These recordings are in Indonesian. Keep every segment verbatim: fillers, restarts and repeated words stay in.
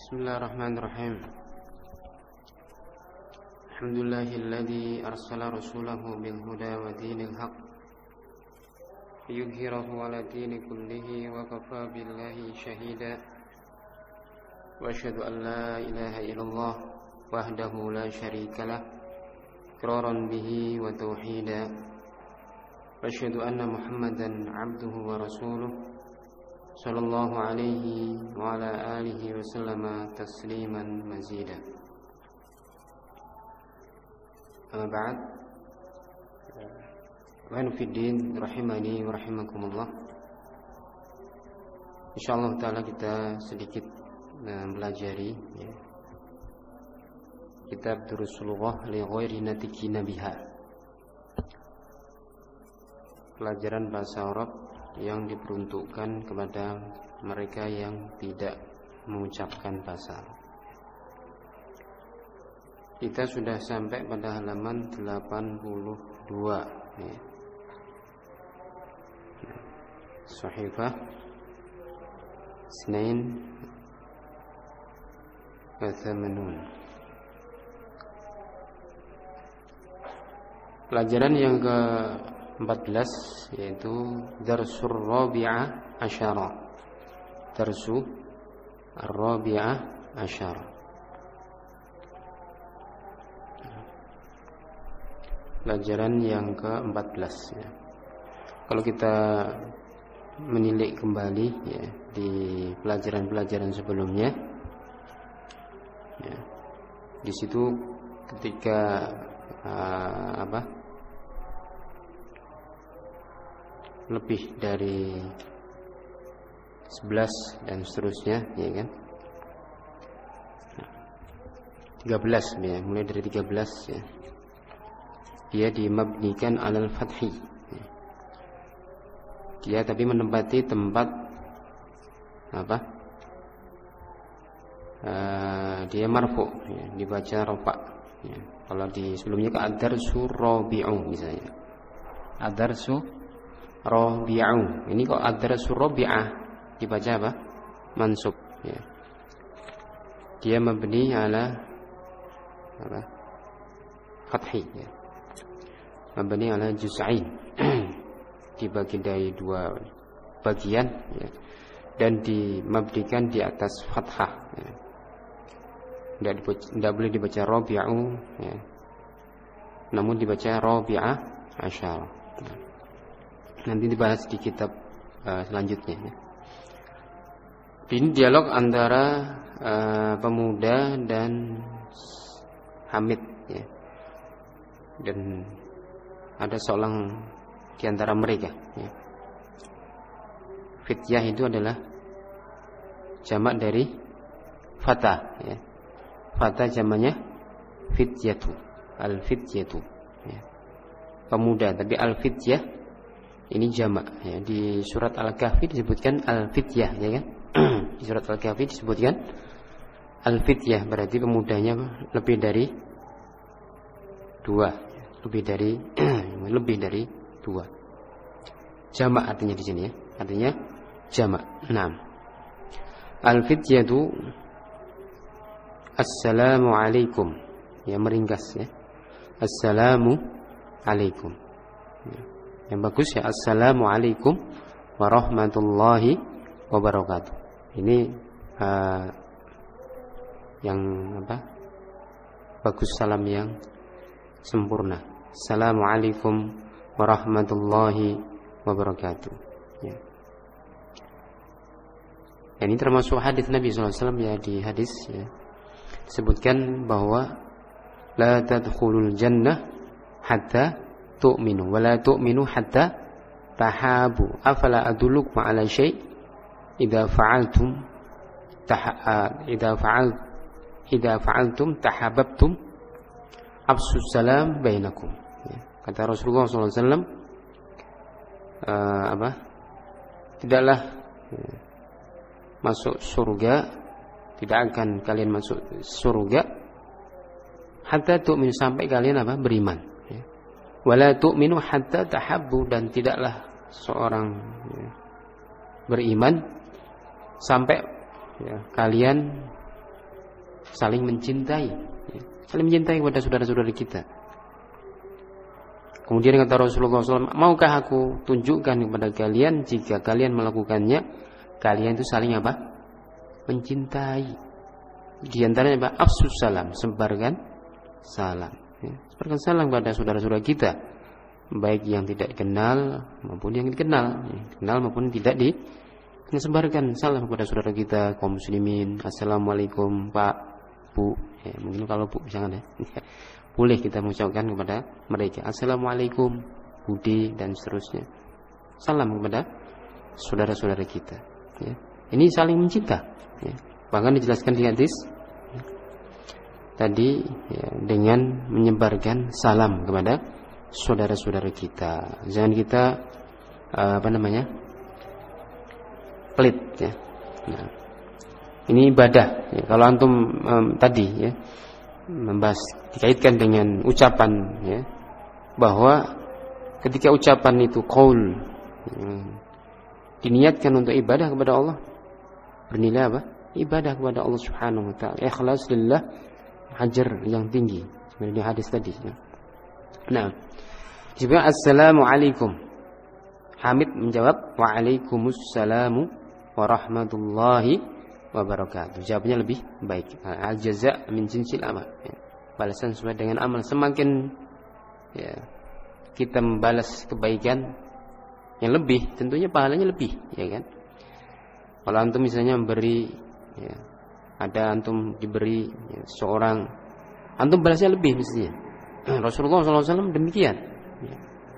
Bismillahirrahmanirrahim. Alhamdulillahilladzi arsala rasulahu bil huda wa dinil haq liyudhhirahu 'ala dini kullihi wa kafa billahi shahida. Wa asyhadu an la ilaha illallah wahdahu la syarikalah iqraran bihi wa tauhida. Wa asyhadu anna Muhammadan 'abduhu wa rasuluhu sallallahu alaihi wa ala alihi wa sallama tasliman mazida. Amma ba'd. Wa fiddin rahimani wa rahimakumullah. Insyaallah taala kita sedikit mempelajari ya, kitab Durusul Lughah li ghairi natikina biha. Pelajaran bahasa Arab yang diperuntukkan kepada mereka yang tidak mengucapkan bahasa Arab. Kita sudah sampai pada halaman delapan puluh dua ya. Sahifah Isnain wa thamanun. Pelajaran yang ke empat belas yaitu Darsul Rabi'ah Asyara. Darsu Ar-Rabi'ah Asyara. Pelajaran yang ke empat belas ya. Kalau kita menilik kembali ya, di pelajaran-pelajaran sebelumnya ya, di situ ketika uh, apa lebih dari sebelas dan seterusnya ya kan, tiga belas ya, mulai dari tiga belas ya, dia dimabnikan alal fathi ya. Dia tapi menempati tempat apa uh, dia marfu ya, dibaca rafa ya. Kalau di sebelumnya ke ad-darsu rabi'u misalnya, ad-darsu rabi'u, ini kok ad-darsu rabi'ah dibaca apa? Mansub ya. Dia mabni ala apa? Fathi ya. Mabni ala juz'ain. Dibagi dari dua bagian ya. Dan dimabdikan di atas fathah ya. Tidak boleh dibaca rabi'u ya. Namun dibaca rabi'ah asyara ya. Nanti dibahas di kitab uh, selanjutnya ya. Ini dialog antara uh, pemuda dan Hamid ya. Dan ada seorang di antara mereka ya. Fityah itu adalah jamak dari fata ya. Fata jamaknya fityatu, al-fityatu ya. Pemuda, tapi al-fityah ini jamak ya. Di surat Al-Kahfi disebutkan al-fityah ya kan? Di surat Al-Kahfi disebutkan al-fityah, berarti pemudanya lebih dari dua, lebih dari lebih dari dua. Jamak artinya di sini ya. Artinya jamak. Naam. Al-fityatu assalamu alaikum. Ya, meringkas ya. Assalamu alaikum. Ya. Yang bagus ya, assalamu alaikum warahmatullahi wabarakatuh. Ini uh, yang apa? Bagus, salam yang sempurna. Assalamualaikum warahmatullahi wabarakatuh ya. Ini termasuk hadis Nabi sallallahu alaihi wasallam ya. Di hadis ya, disebutkan bahwa la tadkhulul jannah hatta tu'minu wa la tu'minu hatta tahabu. Afala adullukum ala syai' idza fa'altum taha idza fa'al idza fa'altum tahabbtum absus salam bainakum ya. Kata Rasulullah sallallahu alaihi wasallam uh, apa tidaklah ya, masuk surga, tidak akan kalian masuk surga hatta tu'minu, sampai kalian apa? Beriman ya. Wala tu'minu hatta tahabbu, dan tidaklah seorang ya, beriman sampai ya, kalian saling mencintai, ya. Saling mencintai kepada saudara-saudara kita. Kemudian kata Rasulullah shallallahu alaihi wasallam, maukah aku tunjukkan kepada kalian jika kalian melakukannya, kalian itu saling apa? Mencintai. Di antaranya apa? Afsus salam, sebarkan salam. Ya. Sebarkan salam kepada saudara-saudara kita, baik yang tidak dikenal maupun yang dikenal, ya. Kenal maupun tidak di. Sebarkan salam kepada saudara kita kaum muslimin. Assalamualaikum Pak, Bu. Ya, mungkin kalau Bu jangan ya. Boleh kita mengucapkan kepada mereka Assalamualaikum, Budi, dan seterusnya. Salam kepada saudara-saudara kita, ya. Ini saling mencinta, ya. Bahkan dijelaskan di hadis, ya, tadi, ya, dengan menyebarkan salam kepada saudara-saudara kita. Jangan kita uh, apa namanya pelit, ya. Nah, ini ibadah, ya. Kalau antum um, tadi, ya, membahas dikaitkan dengan ucapan, ya, bahwa ketika ucapan itu qaul, ya, diniatkan untuk ibadah kepada Allah, bernilai apa? Ibadah kepada Allah Subhanahu wa taala, ikhlas lillah, hajar yang tinggi seperti di hadis tadi, ya. Nah, jika assalamualaikum, Hamid menjawab waalaikumsalam warahmatullahi wabarakatuh. Jawabnya lebih baik. Al-jaza' min jinsil amal, ya. Balasan sesuai dengan amal. Semakin, ya, kita membalas kebaikan yang lebih, tentunya pahalanya lebih, ya kan? Kalau antum misalnya memberi, ya, ada antum diberi, ya, seorang, antum balasnya lebih mestinya. Rasulullah shallallahu alaihi wasallam demikian, ya.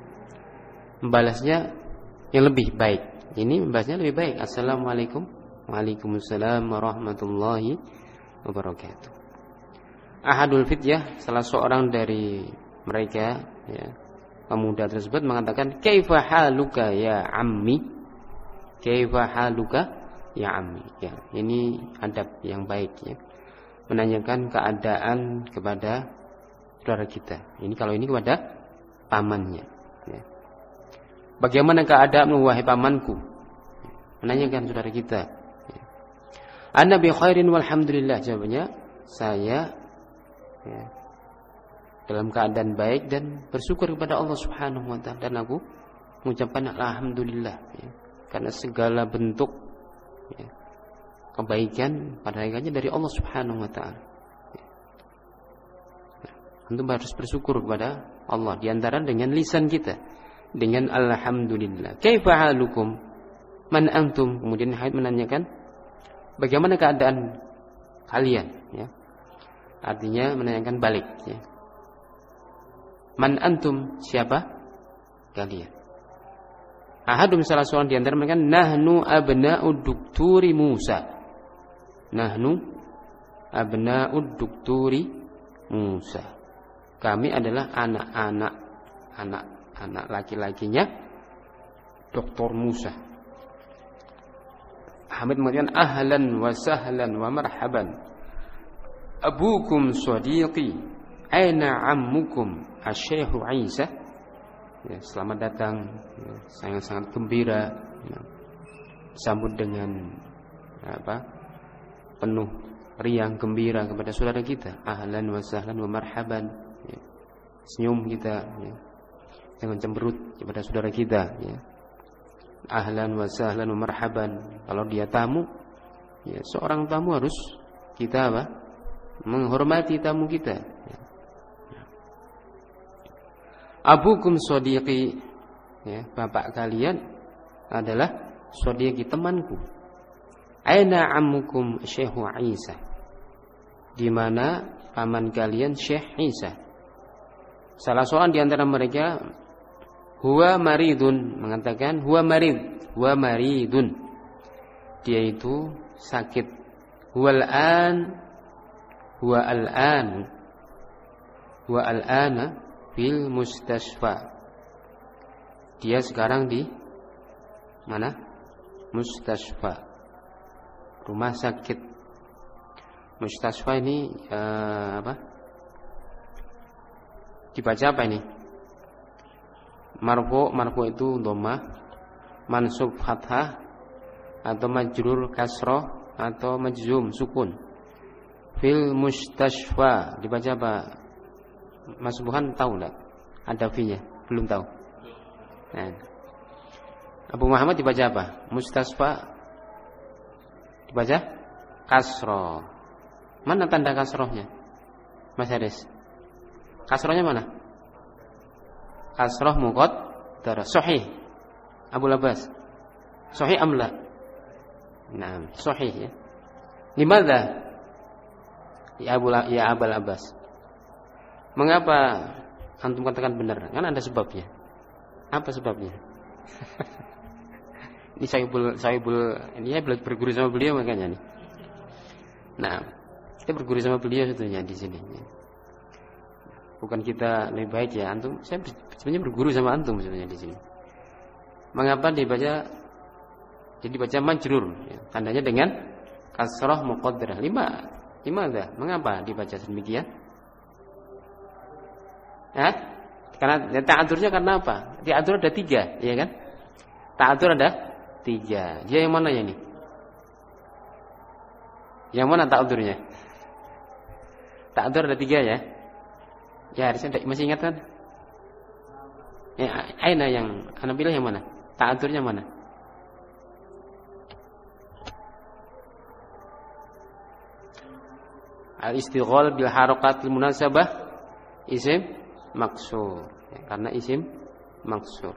Membalasnya yang lebih baik. Ini membalasnya lebih baik. Assalamualaikum. Waalaikumsalam warahmatullahi wabarakatuh. Ahadul fityah, salah seorang dari mereka, ya, pemuda tersebut mengatakan, kaifa haluka ya ammi, kaifa haluka ya ammi, ya. Ini adab yang baik, ya, menanyakan keadaan kepada saudara kita. Ini kalau ini kepada pamannya, ya. Bagaimana keadaanmu wahai pamanku? Menanyakan saudara kita. Ana bi khairin walhamdulillah, jawabannya saya, ya, dalam keadaan baik dan bersyukur kepada Allah Subhanahu wa taala, dan aku mengucapkan alhamdulillah, ya, karena segala bentuk, ya, kebaikan pada hakikatnya dari Allah Subhanahu wa taala. Ya. Nah, antum harus bersyukur kepada Allah di antara dengan lisan kita dengan alhamdulillah. Kaifa halukum? Man antum? Kemudian Haid menanyakan bagaimana keadaan kalian, ya. Artinya menanyakan balik, ya. Man antum, siapa kalian? Ahadum, salah seorang di antara mereka, nahnu abna'ud dukturi Musa. Nahnu abna'ud dukturi Musa. Kami adalah anak-anak anak-anak laki-lakinya Doktor Musa. Hamid mengatakan ahlan wa sahlan wa marhaban. Abukum sadiqi, aina ammukum asy-syaikh Isa. Ya, selamat datang, ya, sangat-sangat gembira, ya, sambut dengan apa? Penuh riang gembira kepada saudara kita. Ahlan wa sahlan wa marhaban. Ya. Senyum kita, ya. Jangan cemberut kepada saudara kita, ya. Ahlan wa sahlan wa marhaban. Kalau dia tamu, ya, seorang tamu harus kita apa? Menghormati tamu kita, ya. Abukum sadiqi, ya, bapak kalian adalah sadiqi, temanku. Aina ammukum Syekh Isa? Di mana paman kalian Syekh Isa? Salah seorang di antara mereka, huwa maridun, mengatakan huwa marid, huwa maridun. Dia itu sakit. Huwa al-an, huwa al-an, huwa al-ana fil mustasfa. Dia sekarang di mana? Mustasfa, rumah sakit. Mustasfa ini uh, apa? Dibaca apa ini? Marfu, marfu itu dhammah, mansub fathah, atau majrur kasroh, atau majzum sukun. Fil mustashfa dibaca apa? Mas Buhan tahu enggak? Ada fi-nya? Belum tahu. Nah. Abu Muhammad dibaca apa? Mustasfa dibaca kasroh. Mana tanda kasrohnya? Mas Haris. Kasrohnya mana? Kasroh muqaddar. Sahih. Abu Labas. Sahih amla? Nah, sahih ya. Limadha? Ya Abu ya Abul Abbas. Mengapa antum katakan benar? Kan ada sebabnya. Apa sebabnya? Ini Saibul Saibul ini ya berguru sama beliau makanya nih. Nah, kita berguru sama beliau sebetulnya di sini. Bukan kita lebih baik ya antum. Saya sebenarnya berguru sama antum sebenarnya di sini. Mengapa dibaca jadi baca majrur? Ya, tandanya dengan kasrah muqaddarah. Lima Lima dah. Mengapa dibaca demikian? Hah? Karena ta'adzurnya karena apa? Ta'adzur ada tiga, ya kan? Ta'adzur ada tiga. Dia yang mana ya ini? Yang mana ta'adzurnya? Ta'adzur ada tiga ya? Ya harusnya masih ingat kan? Ya, aina yang anda pilih yang mana? Ta'adzurnya mana? Al-istighal bil harakatil munasabah isim maksur ya, karena isim maksur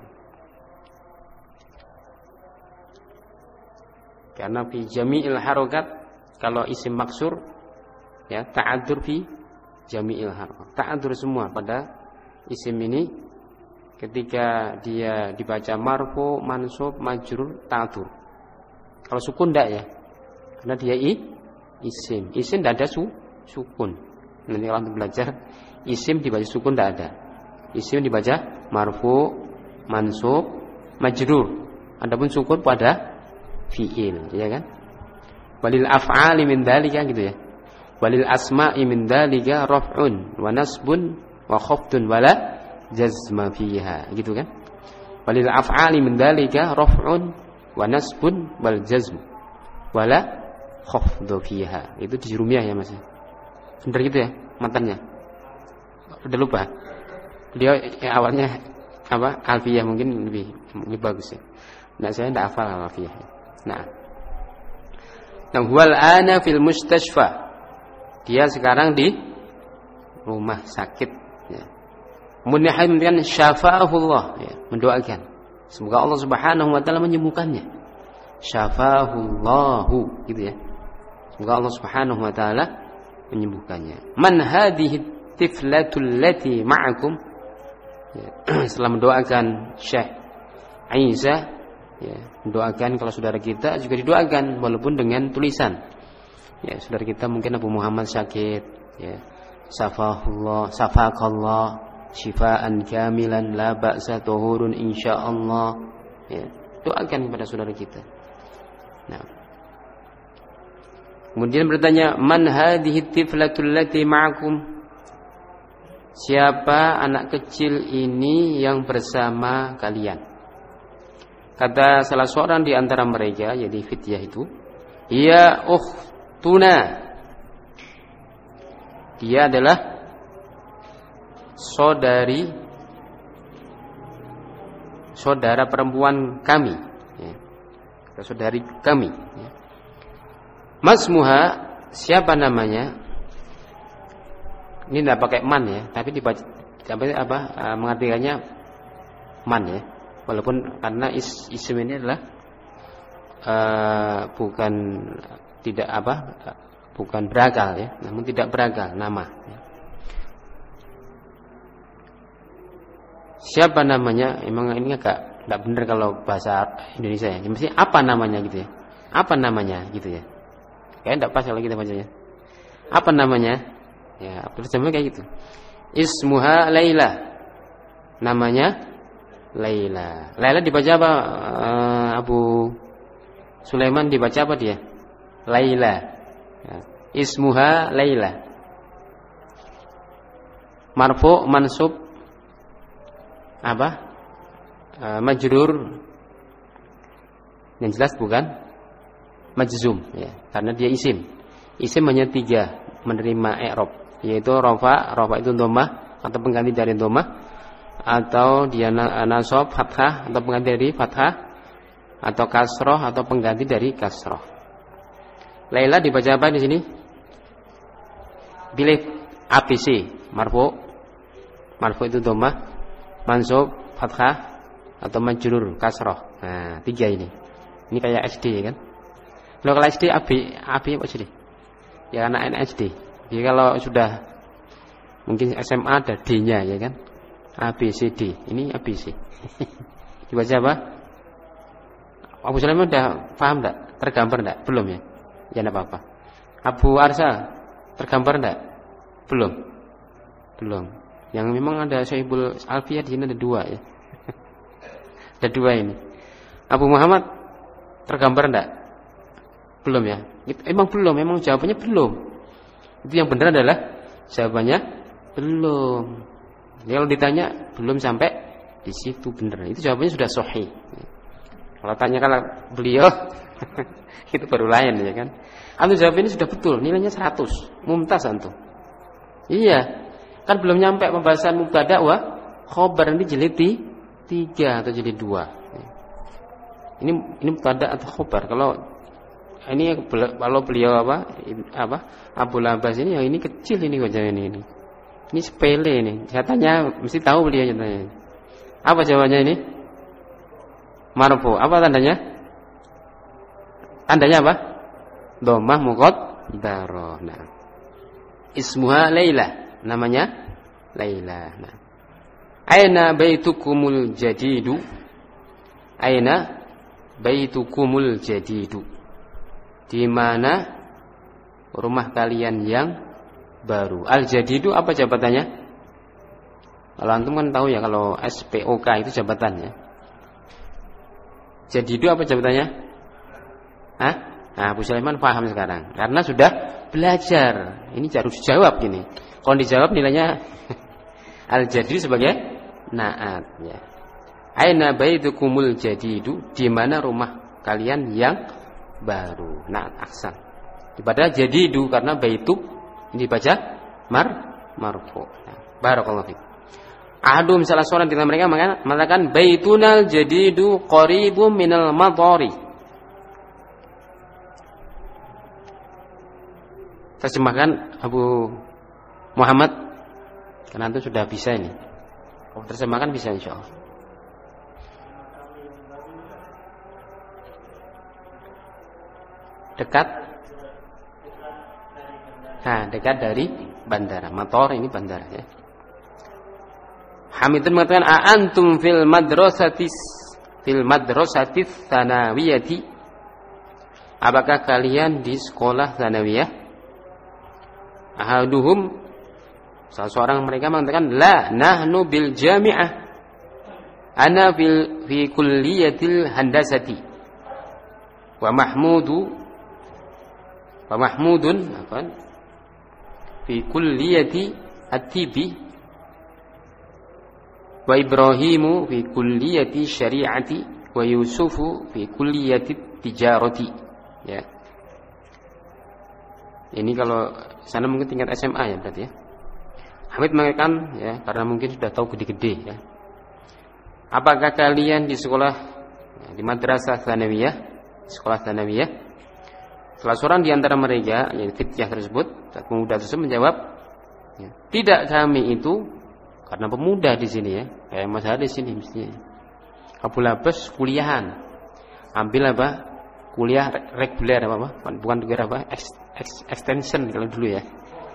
karena fi jami'il harakat kalau isim maksur ya ta'adzur fi jami'il harakat ta'adzur semua pada isim ini ketika dia dibaca marfu mansub majrur ta'adzur. Kalau sukun enggak ya karena dia i isim isim tidak ada su sukun. Nanti kalau untuk belajar isim dibaca sukun tidak ada. Isim dibaca marfu, mansub, majrur. Adapun sukun pada fiil, ya kan? Walil af'ali min dzalika gitu ya. Walil asma'i min dzalika raf'un wa nasbun wa khafdun wala jazma fiha, gitu kan? Walil af'ali min dzalika raf'un wa nasbun wal jazm wala khafdu fiha. Itu di Jurumiyah ya Mas. Benar gitu ya matanya. Udah lupa. Dia ya, awalnya apa? Alfiyah mungkin lebih lebih bagus ya. Nah, saya enggak hafal alfiyah. Nah. Nah, wal ana fil mustashfa. Dia sekarang di rumah sakit ya. Munyahan syafa'ahullah ya, mendoakan semoga Allah Subhanahu wa taala menyembuhkannya. Syafa'ahullahu gitu ya. Semoga Allah Subhanahu wa taala menyembuhkannya. Man hadhihi tiflatul lati ma'akum ya, setelah mendoakan Syekh Isa ya, mendoakan kalau saudara kita juga didoakan walaupun dengan tulisan ya, saudara kita mungkin Abu Muhammad sakit ya, safahullah safaqallah syifaan kamilan la ba'sa tuhurun insyaallah ya, doakan kepada saudara kita. Nah, kemudian bertanya, man hadhihi tiflatul lati ma'akum? Siapa anak kecil ini yang bersama kalian? Kata salah seorang di antara mereka, jadi fityah itu, ya ukhtuna. Dia adalah saudari saudara perempuan kami, ya. Saudari kami, ya. Masmuha, siapa namanya? Ini tidak pakai man ya, tapi dibaca apa uh, mengartikannya man ya. Walaupun karena is, isim ini adalah uh, bukan tidak apa uh, bukan berakal ya, namun tidak berakal nama. Ya. Siapa namanya? Emang ini agak tidak benar kalau bahasa Indonesia ya. Mesti apa namanya gitu ya? Apa namanya gitu ya? Kayaknya tidak pas kalau kita bacanya. Apa namanya? Ya, terjemahnya kayak gitu. Ismuha Laila. Namanya Laila. Laila dibaca apa? Uh, Abu Sulaiman dibaca apa dia? Laila. Ya. Ismuha Laila. Marfu, mansub, apa? Uh, majrur. Yang jelas bukan majzum ya, karena dia isim. Isim hanya tiga, menerima i'rab, yaitu rafa, rafa itu dhammah atau pengganti dari dhammah, atau dia nasab fathah atau pengganti dari fathah, atau kasroh atau pengganti dari kasroh. Laila dibaca apa di sini? Pilih A B C. Marfu, marfu itu dhammah, mansub fathah atau majrur kasroh. Nah, tiga ini. Ini kayak S D kan? Kalau S D A B, A B apa S D? Ya anak S D. Jadi kalau sudah mungkin S M A ada D-nya ya kan? A B C D. Ini A B C. Dibaca apa? Abu Sulaiman udah paham enggak? Tergambar enggak? Belum ya? Ya enggak apa-apa. Abu Arsa tergambar enggak? Belum. Belum. Yang memang ada Syaibul Alfiyah di sini ada dua ya. Ada dua ini. Abu Muhammad tergambar enggak? Belum ya? Emang belum, memang jawabannya belum. Itu yang benar adalah jawabannya belum. Jadi kalau ditanya belum sampai di situ benar. Itu jawabannya sudah sahih. Kalau tanya kalau beliau itu baru lain ya kan. Antum jawab ini sudah betul, nilainya seratus. Mumtaz antum. Iya. Kan belum nyampe pembahasan mubtada wa khobar, nanti jilid tiga atau jilid dua. Ini ini mubtada atau khobar. Kalau ini kalau beliau apa apa Abu Labas ini yang ini kecil ini wajahnya ini, ini. Ini sepele ini. Saya tanya mesti tahu beliau tanya. Apa jawabannya ini? Marfu. Apa tandanya? Tandanya apa? Dhammah muqaddarah. Nah. Ismuha Laila. Namanya Laila. Nah. Aina baitukumul jadidu? Aina baitukumul jadidu? Di mana rumah kalian yang baru? Al-jadidu apa jabatannya? Kalau antum kan tahu ya, kalau S P O K itu jabatannya. Jadidu apa jabatannya? Hah? Nah, Abu Sulaiman paham sekarang karena sudah belajar. Ini harus dijawab gini. Kalau dijawab nilainya al-jadidu sebagai naat ya. Aina baitukumul jadidu? Di mana rumah kalian yang baru? Naat aksan. Dibaca jadidu karena baitu ini dibaca mar marfu. Nah, barakallahu fiik. Ahadum salah seorang di antara mereka mengatakan baitunal jadidu qaribum minal madari. Terjemahkan Abu Muhammad, karena itu sudah bisa ini. Kalau terjemahkan bisa insyaallah. Dekat. Nah, dekat dari bandara. Mator ini bandara ya. Hamidun mengatakan a'antum fil madrasatis fil madrasatis tsanawiyati. Apakah kalian di sekolah tsanawiyah? Ahaduhum, salah seorang mereka mengatakan la nahnu bil jami'ah. Ana fil fi kulliyatil handasati. Wa Mahmudu wa Mahmudun apa? Fi kulliyati at-tibi. Wa Ibrahimu fi kulliyati syari'ati wa Yusufu fi kulliyati tijarati. Ya. Ini kalau sana mungkin tingkat S M A ya berarti ya. Hamid mengatakan ya karena mungkin sudah tahu gede-gede ya. Apakah kalian di sekolah ya, di madrasah tsanawiyah, sekolah tsanawiyah? Salah seorang di antara mereka yang fityah tersebut, pemuda tersebut menjawab, ya, tidak kami itu. Karena pemuda di sini ya, kayak Mas Haris sini mestinya. Abu Labas kuliahan, ambil apa? Kuliah reguler apa apa? Bukan reguler apa? Ex, ex, extension kalau dulu ya.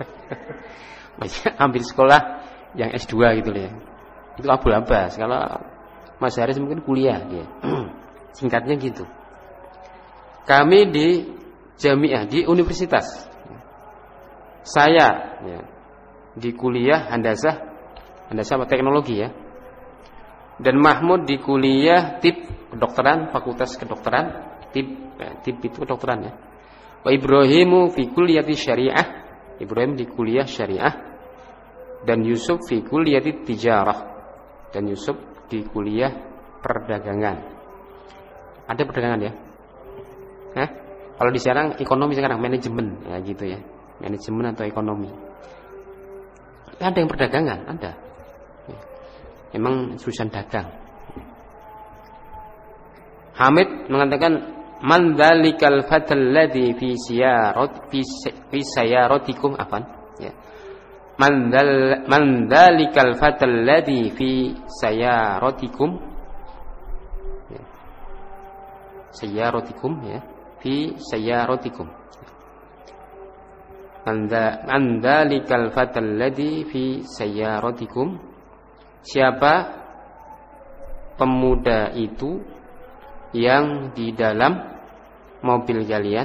Ambil sekolah yang S dua gitu ya. Itu Abu Labas. Kalau Mas Haris mungkin kuliah dia. Singkatnya gitu. Kami di jamiah, di universitas. Saya ya, di kuliah handasah Anda sama teknologi ya. Dan Mahmud di kuliah tip kedokteran, fakultas kedokteran, tip ya, tip itu kedokteran ya. Wa Ibrahimu fi kulliyati syariah, Ibrahim di kuliah syariah. Dan Yusuf fi kulliyati tijarah, dan Yusuf di kuliah perdagangan. Ada perdagangan ya? Hah? Kalau di sekarang ekonomi sekarang manajemen ya gitu ya. manajemen atau ekonomi. Ada yang perdagangan, ada. Memang jurusan dagang. Hamid mengatakan man dzalikal fatal ladzi fi siyarat fi fi sayaratikum afan ya. Man dzal man dzalikal fatal ladzi fi sayaratikum ya. Sayaratikum ya, fi sayaratikum. Man dzalikal fatal ladzi fi sayaratikum. Siapa pemuda itu yang di dalam mobil kalian?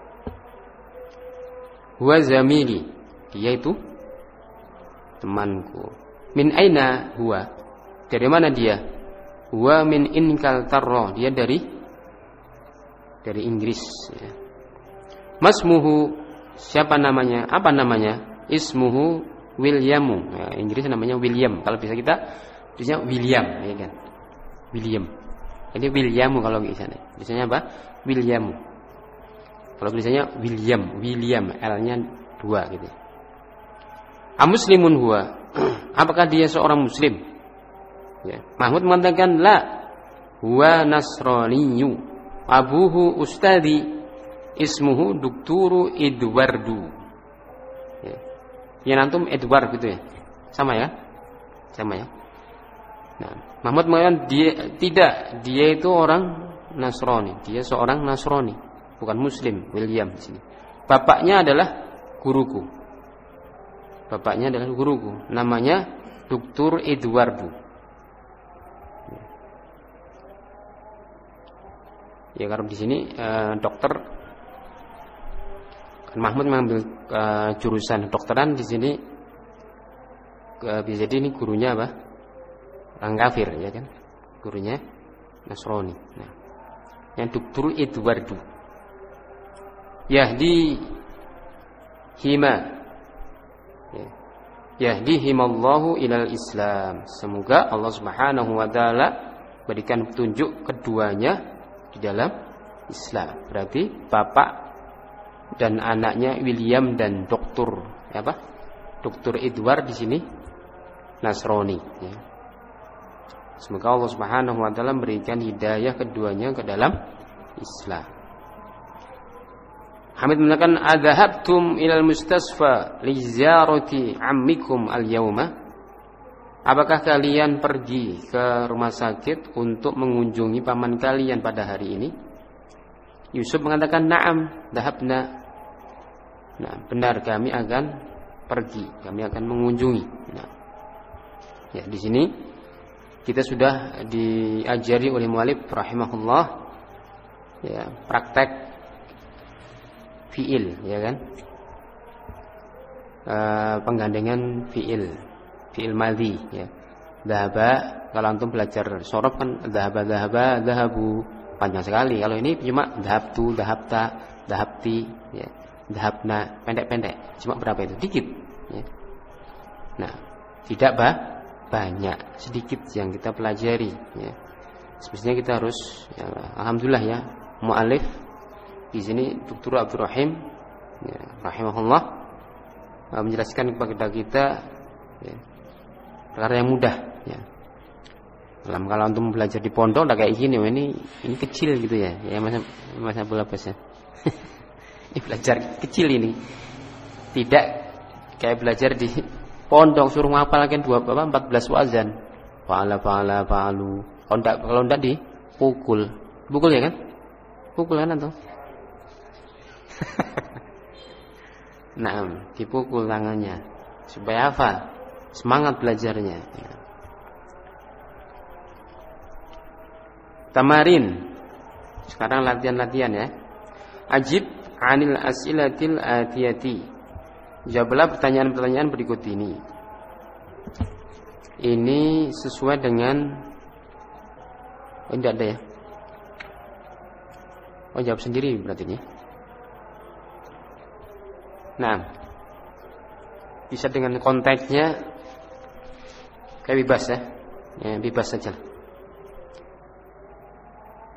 Huwa zamili, dia itu temanku. Min aina huwa, dari mana dia? Huwa min Inglaterra, dia dari dari Inggris ya. Masmuhu, siapa namanya? Apa namanya? Ismuhu Williamu, ya, Inggris namanya William. Kalau bisa kita biasanya William, ya kan? William. Ini Williamu kalau biasanya. Biasanya apa? Williamu. Kalau biasanya William, William, L-nya dua gitu. Amuslimun huwa. Apakah dia seorang muslim? Ya. Mahmud mengatakan la, huwa nasraniyu. Abuhu ustadi, ismuhu Dukturu Edwardu. Ya. Ya antum Edward gitu ya. Sama ya? Sama ya. Nah, Mahmud mengatakan dia tidak, dia itu orang Nasrani, dia seorang Nasrani, bukan muslim. William di sini. Bapaknya adalah guruku. Bapaknya adalah guruku, namanya Doktor Edwardu. Ya kalau di sini eh, dokter Mahmud mengambil uh, jurusan dokteran di sini, uh, bisa jadi ini gurunya apa? Orang kafir ya kan? Gurunya Nasrani. Nah, yang Doktor Edwardu. Yahdi hima. Ya. Yahdi himallahu ilal Islam. Semoga Allah Subhanahu wa taala berikan petunjuk keduanya di dalam Islam. Berarti bapak dan anaknya William dan Doktor apa? Doktor Edward di sini Nasrani. Ya. Semoga Allah Subhanahu Wa Taala memberikan hidayah keduanya ke dalam Islam. Hamid mengatakan adhabtum ilal mustasfa li ziyarati ammikum al-yauma. Apakah kalian pergi ke rumah sakit untuk mengunjungi paman kalian pada hari ini? Yusuf mengatakan na'am, dhahabna. Nah, benar kami akan pergi, kami akan mengunjungi. Nah, ya di sini kita sudah diajari oleh mu'allif rahimahullah ya praktek fiil, ya kan? E, penggandengan fiil, fiil madhi, ya. Dhahaba, kalau antum belajar sorof kan dhahaba, dhahaba, dhahabu, panjang sekali. Kalau ini cuma dhahabtu, dhahabta, dhahabti, ya. Dhahabna, pendek-pendek. Cuma berapa itu? Dikit. Ya. Nah, tidak bah, banyak, sedikit yang kita pelajari. Ya. Semestinya kita harus, ya, alhamdulillah ya, mu'alif di sini Doktor Abdul Rahim, ya, rahimahullah, menjelaskan kepada kita ya, perkara yang mudah. Ya. Dalam kalau antum belajar di pondok, udah kayak gini, ini ini kecil gitu ya, ya masa masa bola pasnya. Ini belajar kecil ini, tidak kayak belajar di pondok suruh ngapal kan dua apa empat belas wazan, faala faala faalu. Kalau ndak kalau ndak dipukul, pukul ya kan? Pukul kan antum? Nah, dipukul tangannya supaya apa? Semangat belajarnya. Ya. Tamarin. Sekarang latihan-latihan ya. Ajib anil as'ilatil atiyati. Jawablah pertanyaan-pertanyaan berikut ini. Ini sesuai dengan oh, tidak ada ya. Oh, jawab sendiri berarti ini. Nah, bisa dengan konteksnya kayak bebas ya. Ya, bebas saja.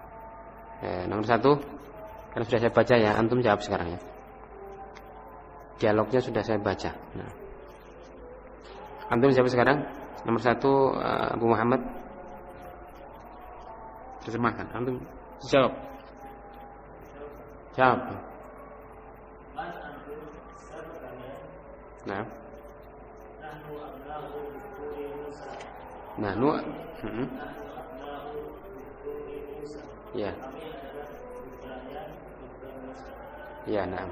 Eh, nomor satu, karena sudah saya baca ya, antum jawab sekarang ya. dialognya sudah saya baca. Nah. Antum siapa sekarang? Nomor satu uh, Abu Muhammad. Terjemahkan. Antum jawab. Jawab. Nah. Nah, nu. Hmm. Ya. Ya, nah.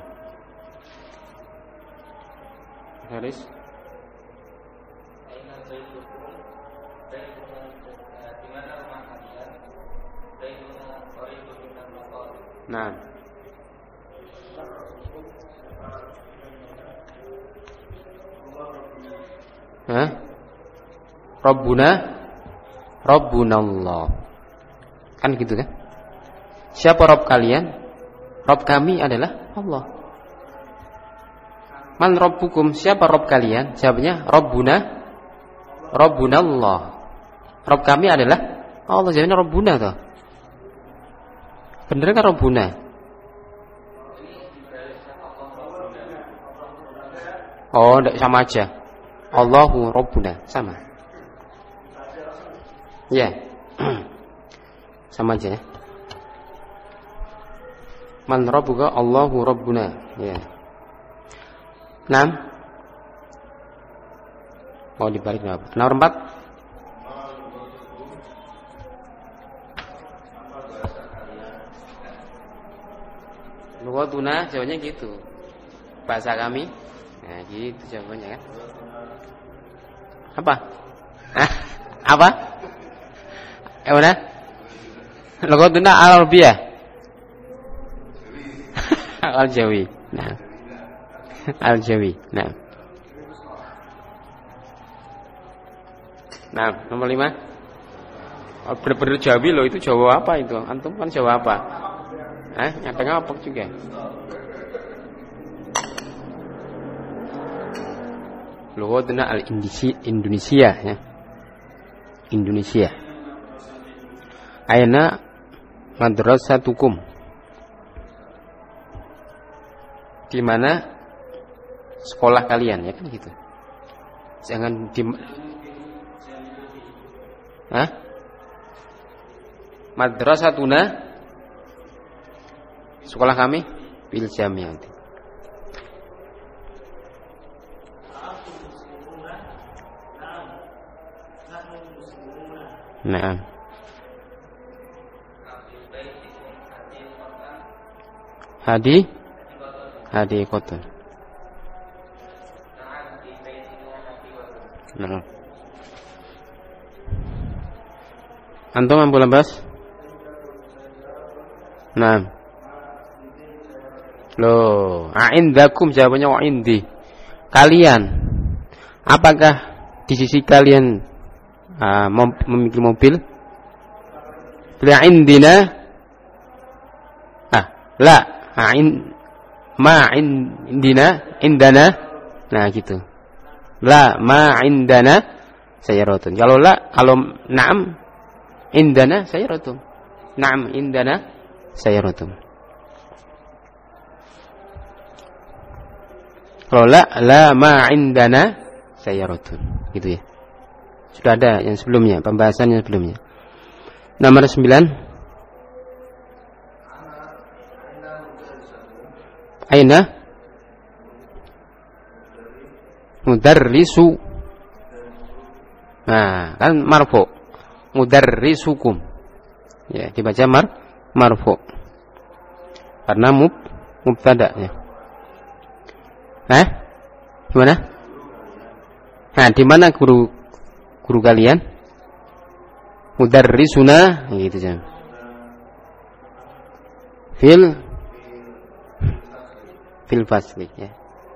Haris. Nah. Hah? Rabbuna Rabbuna Allah. Kan gitu kan? Siapa Rabb kalian? Rabb kami adalah Allah. Man Rabbukum? Siapa Rabb kalian? Jawabnya Rabbuna Rabbuna Allah. Rabb kami adalah Allah. Jawabnya Rabbuna toh. Bener kan Rabbuna? Oh, enggak, sama aja. Allahu Rabbuna, sama. Ya. Sama aja ya. Man Rabbuka? Allahu Rabbuna. Ya. Enam. Mau dibalik apa? Nomor empat. Lughatuna, jawabannya gitu. Bahasa kami. Nah, gitu jawabannya kan. Apa? Hah? Apa? Eh mana? Lughatuna al-Arabiyah. Al-Jawi. Nah. Al-Jawi. Nah. Nah, nomor lima. Oh, bener-bener Jawi loh, itu Jawa apa itu? Antum kan Jawa apa? Eh, nyata ngapok juga. Lughatuna al-Indonesia ya. Indonesia. Aina madrasatukum? Di mana sekolah kalian ya kan gitu. Jangan di Hah? Madrasatuna, sekolah kami bil jami'ati. Nah. Hadi Hadi kotor. Nah. Antum mampu lembas? Nah. Loh, a'indakum jawabannya wa indi. Kalian, apakah di sisi kalian uh, memiliki mobil? La indina. Ah, la a'in ma indina indana. Nah, gitu. La ma indana sayaratun. Kalau la, kalau na'am indana sayaratun. Na'am indana sayaratun. Kalau la, la ma indana sayaratun. Gitu ya. Sudah ada yang sebelumnya, pembahasan yang sebelumnya. Nomor sembilan. Aina mudarrisu. Nah, kan marfu. Mudarrisukum. Ya, dibaca mar marfu. Karena mub mubtada ya. Hah? Gimana? Nah, di mana guru guru kalian? Mudarrisuna gitu jangan. Fil fil fasli ya.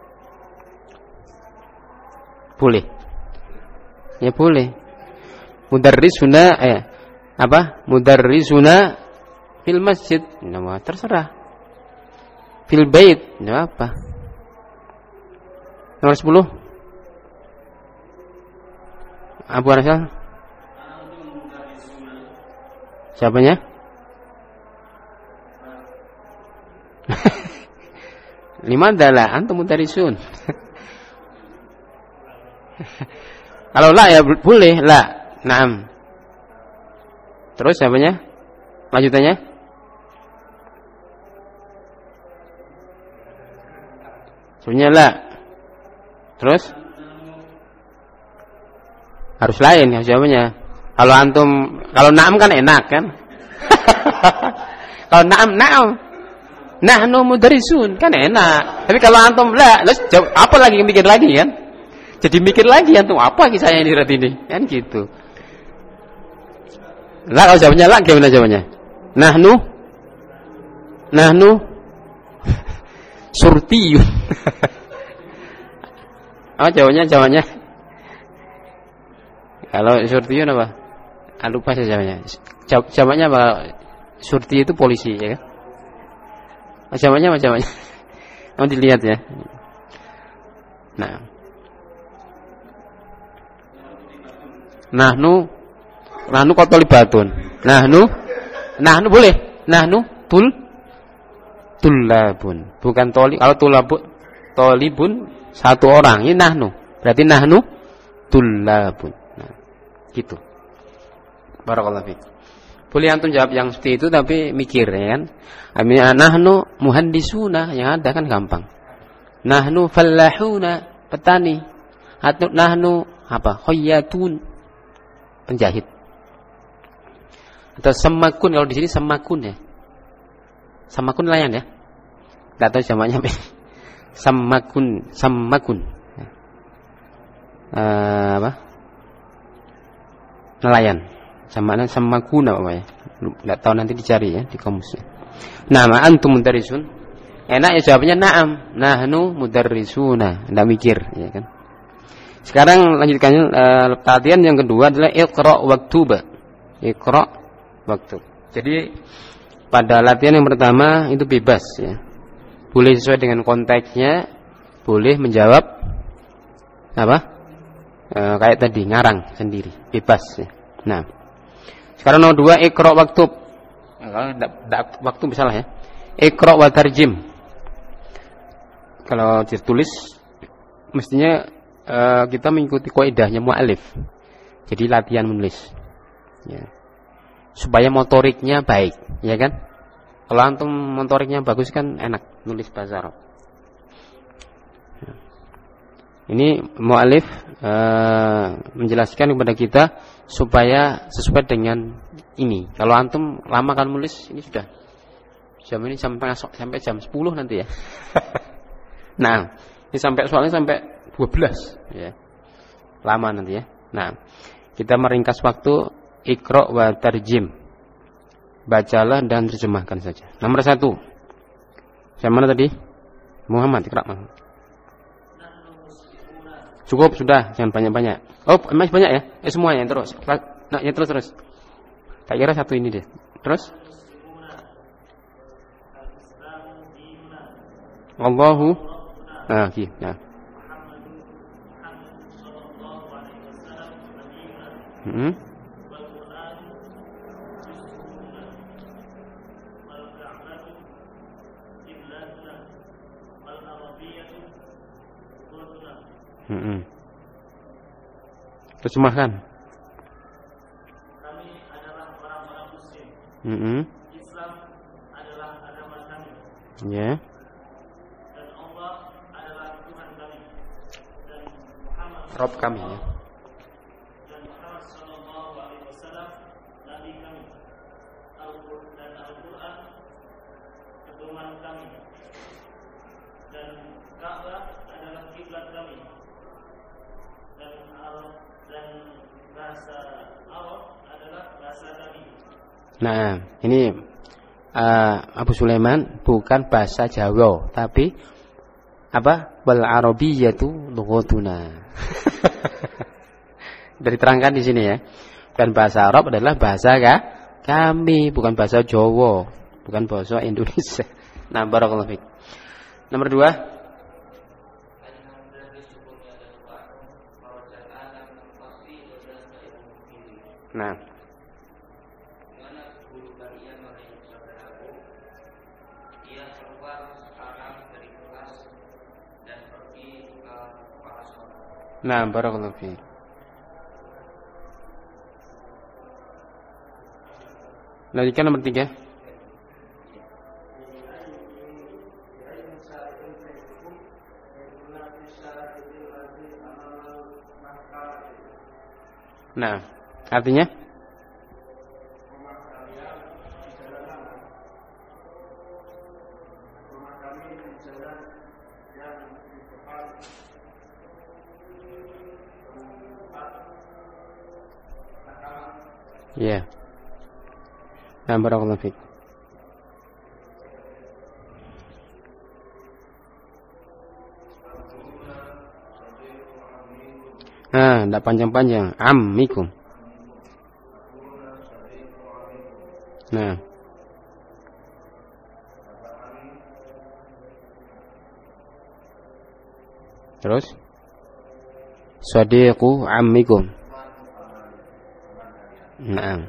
Boleh. Ya boleh. Mudarrisuna eh apa? Mudarrisuna fil masjid. Nama terserah. Fil bait, enggak apa. Nomor sepuluh. Abu Arasal. Siapanya? Limadza la antum mudarisun? Kalau la ya boleh, la. Naam. Terus apanya? Lanjutannya? Sebenarnya la. Terus? Harus lain ya jawabannya. Kalau antum, kalau naam kan enak kan? Kalau naam, naam. Nahnu mudarisun kan enak. Tapi kalau antum la, terus jawab, apa lagi mikir lagi kan? Jadi mikir lagi antum, apa kisahnya ini rat ini? Kan gitu. La kalau jawabnya la gimana jawabannya? Nahnu Nahnu surtiyun. Oh jawabannya jawabannya. Kalau surtiyun apa? Ah, lupa saya jawabannya. Jawab, jawabannya apa? Surti itu polisi ya kan? Jawabannya apa jawabannya? Mau dilihat ya. Nah. Nahnu Nahnu qatolibatun. Nahnu Nahnu boleh. Nahnu tul tulabun. Bukan toli. Kalau tulabun tolibun satu orang. Ini nahnu. Berarti nahnu tulabun. Nah, gitu. Barakallahu fiik. Boleh antum jawab yang seperti itu tapi mikir ya kan. Amina nahnu muhandisuna, yang ada kan gampang. Nahnu fallahuna, petani. Atau nahnu apa? Khayyatun, penjahit. Atau semakun, kalau di sini semakun ya. Semakun nelayan ya. Enggak tahu jamaknya apa. Semakun, semakun. Uh, apa? Nelayan. Sama semakun apa ya? Enggak tahu, nanti dicari ya di kamusnya. Nama antum mudarrisun. Enak ya jawabnya na'am. Nahnu mudarrisuna. Enggak mikir ya kan. Sekarang lanjutkan uh, latihan yang kedua adalah iqra waktuba. Iqra waktu. Jadi pada latihan yang pertama itu bebas ya. Boleh sesuai dengan konteksnya, boleh menjawab apa? E, kayak tadi ngarang sendiri, bebas ya. Nah. Sekarang nomor dua iqra waktu. Kalau enggak waktu misalnya ya. Iqra wa tarjim. Kalau ditulis mestinya e, kita mengikuti kaidahnya muallif. Jadi latihan menulis. Ya. Supaya motoriknya baik, ya kan? Kalau antum motoriknya bagus kan enak nulis bahasa Arab. Ini muallif e, menjelaskan kepada kita supaya sesuai dengan ini. Kalau antum lama kan nulis, ini sudah jam ini sampai sampai jam sepuluh nanti ya. Nah, ini sampai soalnya sampai dua belas ya. Lama nanti ya. Nah, kita meringkas waktu. Iqra wa tarjim. Bacalah dan terjemahkan saja. Nomor satu. Yang mana tadi? Muhammad, Iqra. Cukup sudah, jangan banyak-banyak. Oh, masih banyak ya? Eh semuanya terus. Nah, ya terus terus. Tak kira satu ini deh. Terus? Allahu. Nah, ki. Nah. Hmm. Hmm. Terjemahkan. Kami adalah orang-orang Muslim. Hmm. Islam adalah agama kami. Ya. Yeah. Dan Allah adalah Tuhan kami. Dan Muhammad Rabb kami ya. Dan Muhammad sallallahu alaihi wasallam nabi kami. Al-Qur'an dan Al-Qur'an pedoman kami. Dan Ka'bah adalah kiblat kami. Dan bahasa Arab adalah bahasa kami. Nah, ini uh, Abu Sulaiman bukan bahasa Jawa, tapi apa? Wal Arabiyyatu lughatuna. Dari terangkan di sini ya. Dan bahasa Arab adalah bahasa ka? kami, bukan bahasa Jawa, bukan bahasa Indonesia. Nah, barakallahu fiik. Nomor dua. Nah, guru kalian wahai saudaraku, ia keluar sekarang dari kelas Nah, barakallahu fiik. Lanjutkan nomor tiga. Nah, artinya ya. Yeah. Nah, barakallahu fiik. Nah, tidak panjang-panjang. Ammikum. Nah. Terus? Sadiqu ammikum. Nah.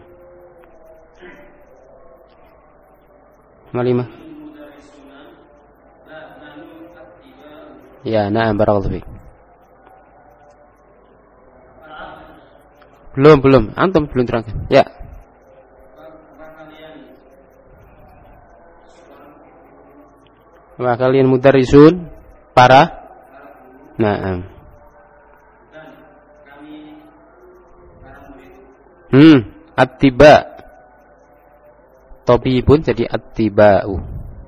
Malima. Ya, nah, barakallahu fiik. Belum, belum. Antum belum terangkan. Ya. Wa kalian mudarrisun para Naam. Hmm, attiba. Topi pun jadi attiba'u.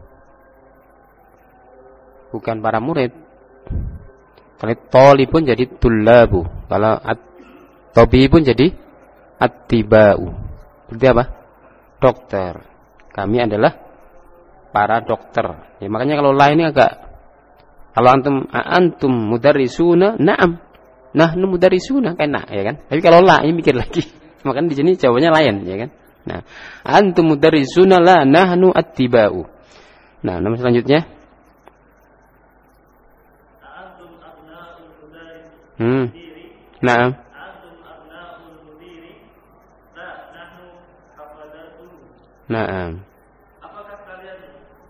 Bukan para murid. Kalau toli pun jadi tullabu. Kalau at Tobi pun jadi attiba'u. Berarti apa? Dokter. Kami adalah para dokter. Ya, makanya kalau la ini agak, kalau antum antum mudarrisuna, na'am. Nahnu mudarrisuna, kan nah, ya kan? Tapi kalau la ini mikir lagi. Makanya di sini jawabannya lain, ya kan? Nah, antum mudarrisuna la nahnu attiba'u. Nah, nomor selanjutnya. Hmm. Na'am. Naam. Apakah kalian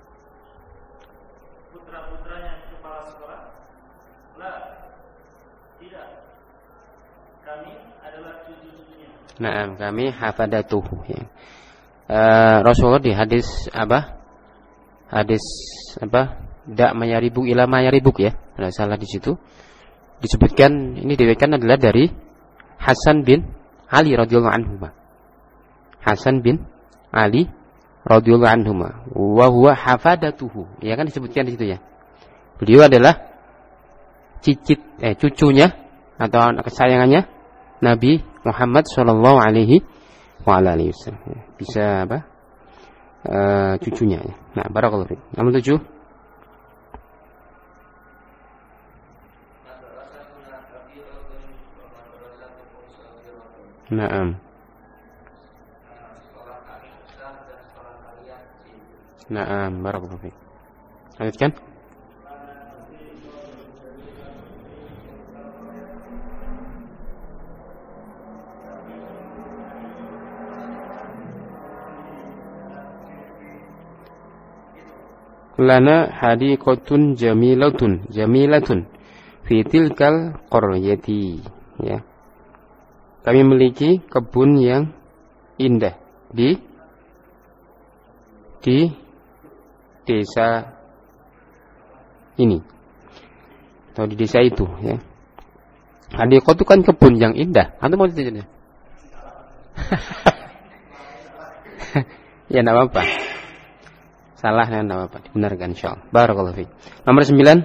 putra-putranya kepala sekolah? La. Tidak. Kami adalah cucu-cucunya. Naam, kami hafadatuhu ya. Uh, Rasulullah di hadis apa? Hadis apa? Dak mayaribuk ila mayaribuk ya. Tidak salah di situ. Disebutkan ini diriwayatkan adalah dari Hasan bin Ali radhiyallahu anhu. Hasan bin Ali radhiyallahu anhu wa huwa hafadatuhu. Ya kan disebutkan di situ ya. Beliau adalah cicit eh cucunya atau anak kesayangannya Nabi Muhammad sallallahu alaihi wa alihi wasallam. Bisa apa? E, cucunya ya. Nah, barakallahu fiik. Nomor tujuh. Naam. Naam, barakallahu fiik. Lanjutkan. Lana hadiqatun jamilatun jamilatun fi tilkal qaryati ya. Kami memiliki kebun yang indah di di desa ini atau di desa itu ya. Hadiqah itu kan kebun yang indah. Antum mau dijadinya? Ya enggak apa-apa. Salah ya enggak apa-apa. Dibenarkan insyaallah. Barakallahu fiik. Nomor sembilan.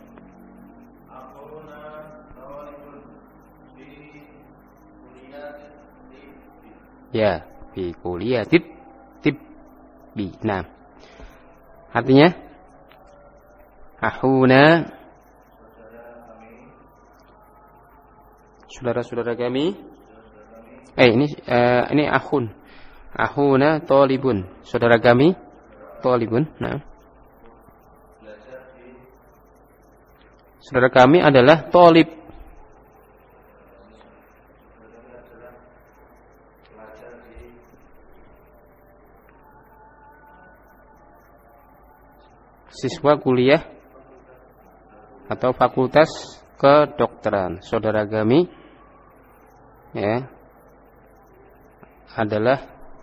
Ya, fi kuliyatit tibbi. Nah. Artinya ahuna saudara-saudara kami. Eh ini uh, ini ahun. Ahuna talibun. Saudara kami talibun. Nah. Saudara kami adalah talib. Siswa kuliah atau fakultas kedokteran. Saudara kami ya adalah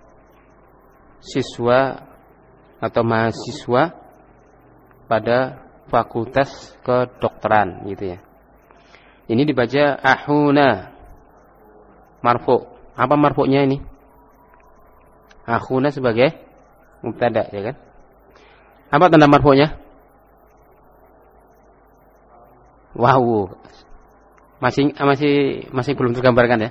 siswa atau mahasiswa pada fakultas kedokteran gitu ya. Ini dibaca ahuna marfu. Apa marfu'nya ini? Ahuna sebagai mubtada ya kan? Apa tanda marfu'nya? Wow. Masih masih masih belum tergambarkan ya?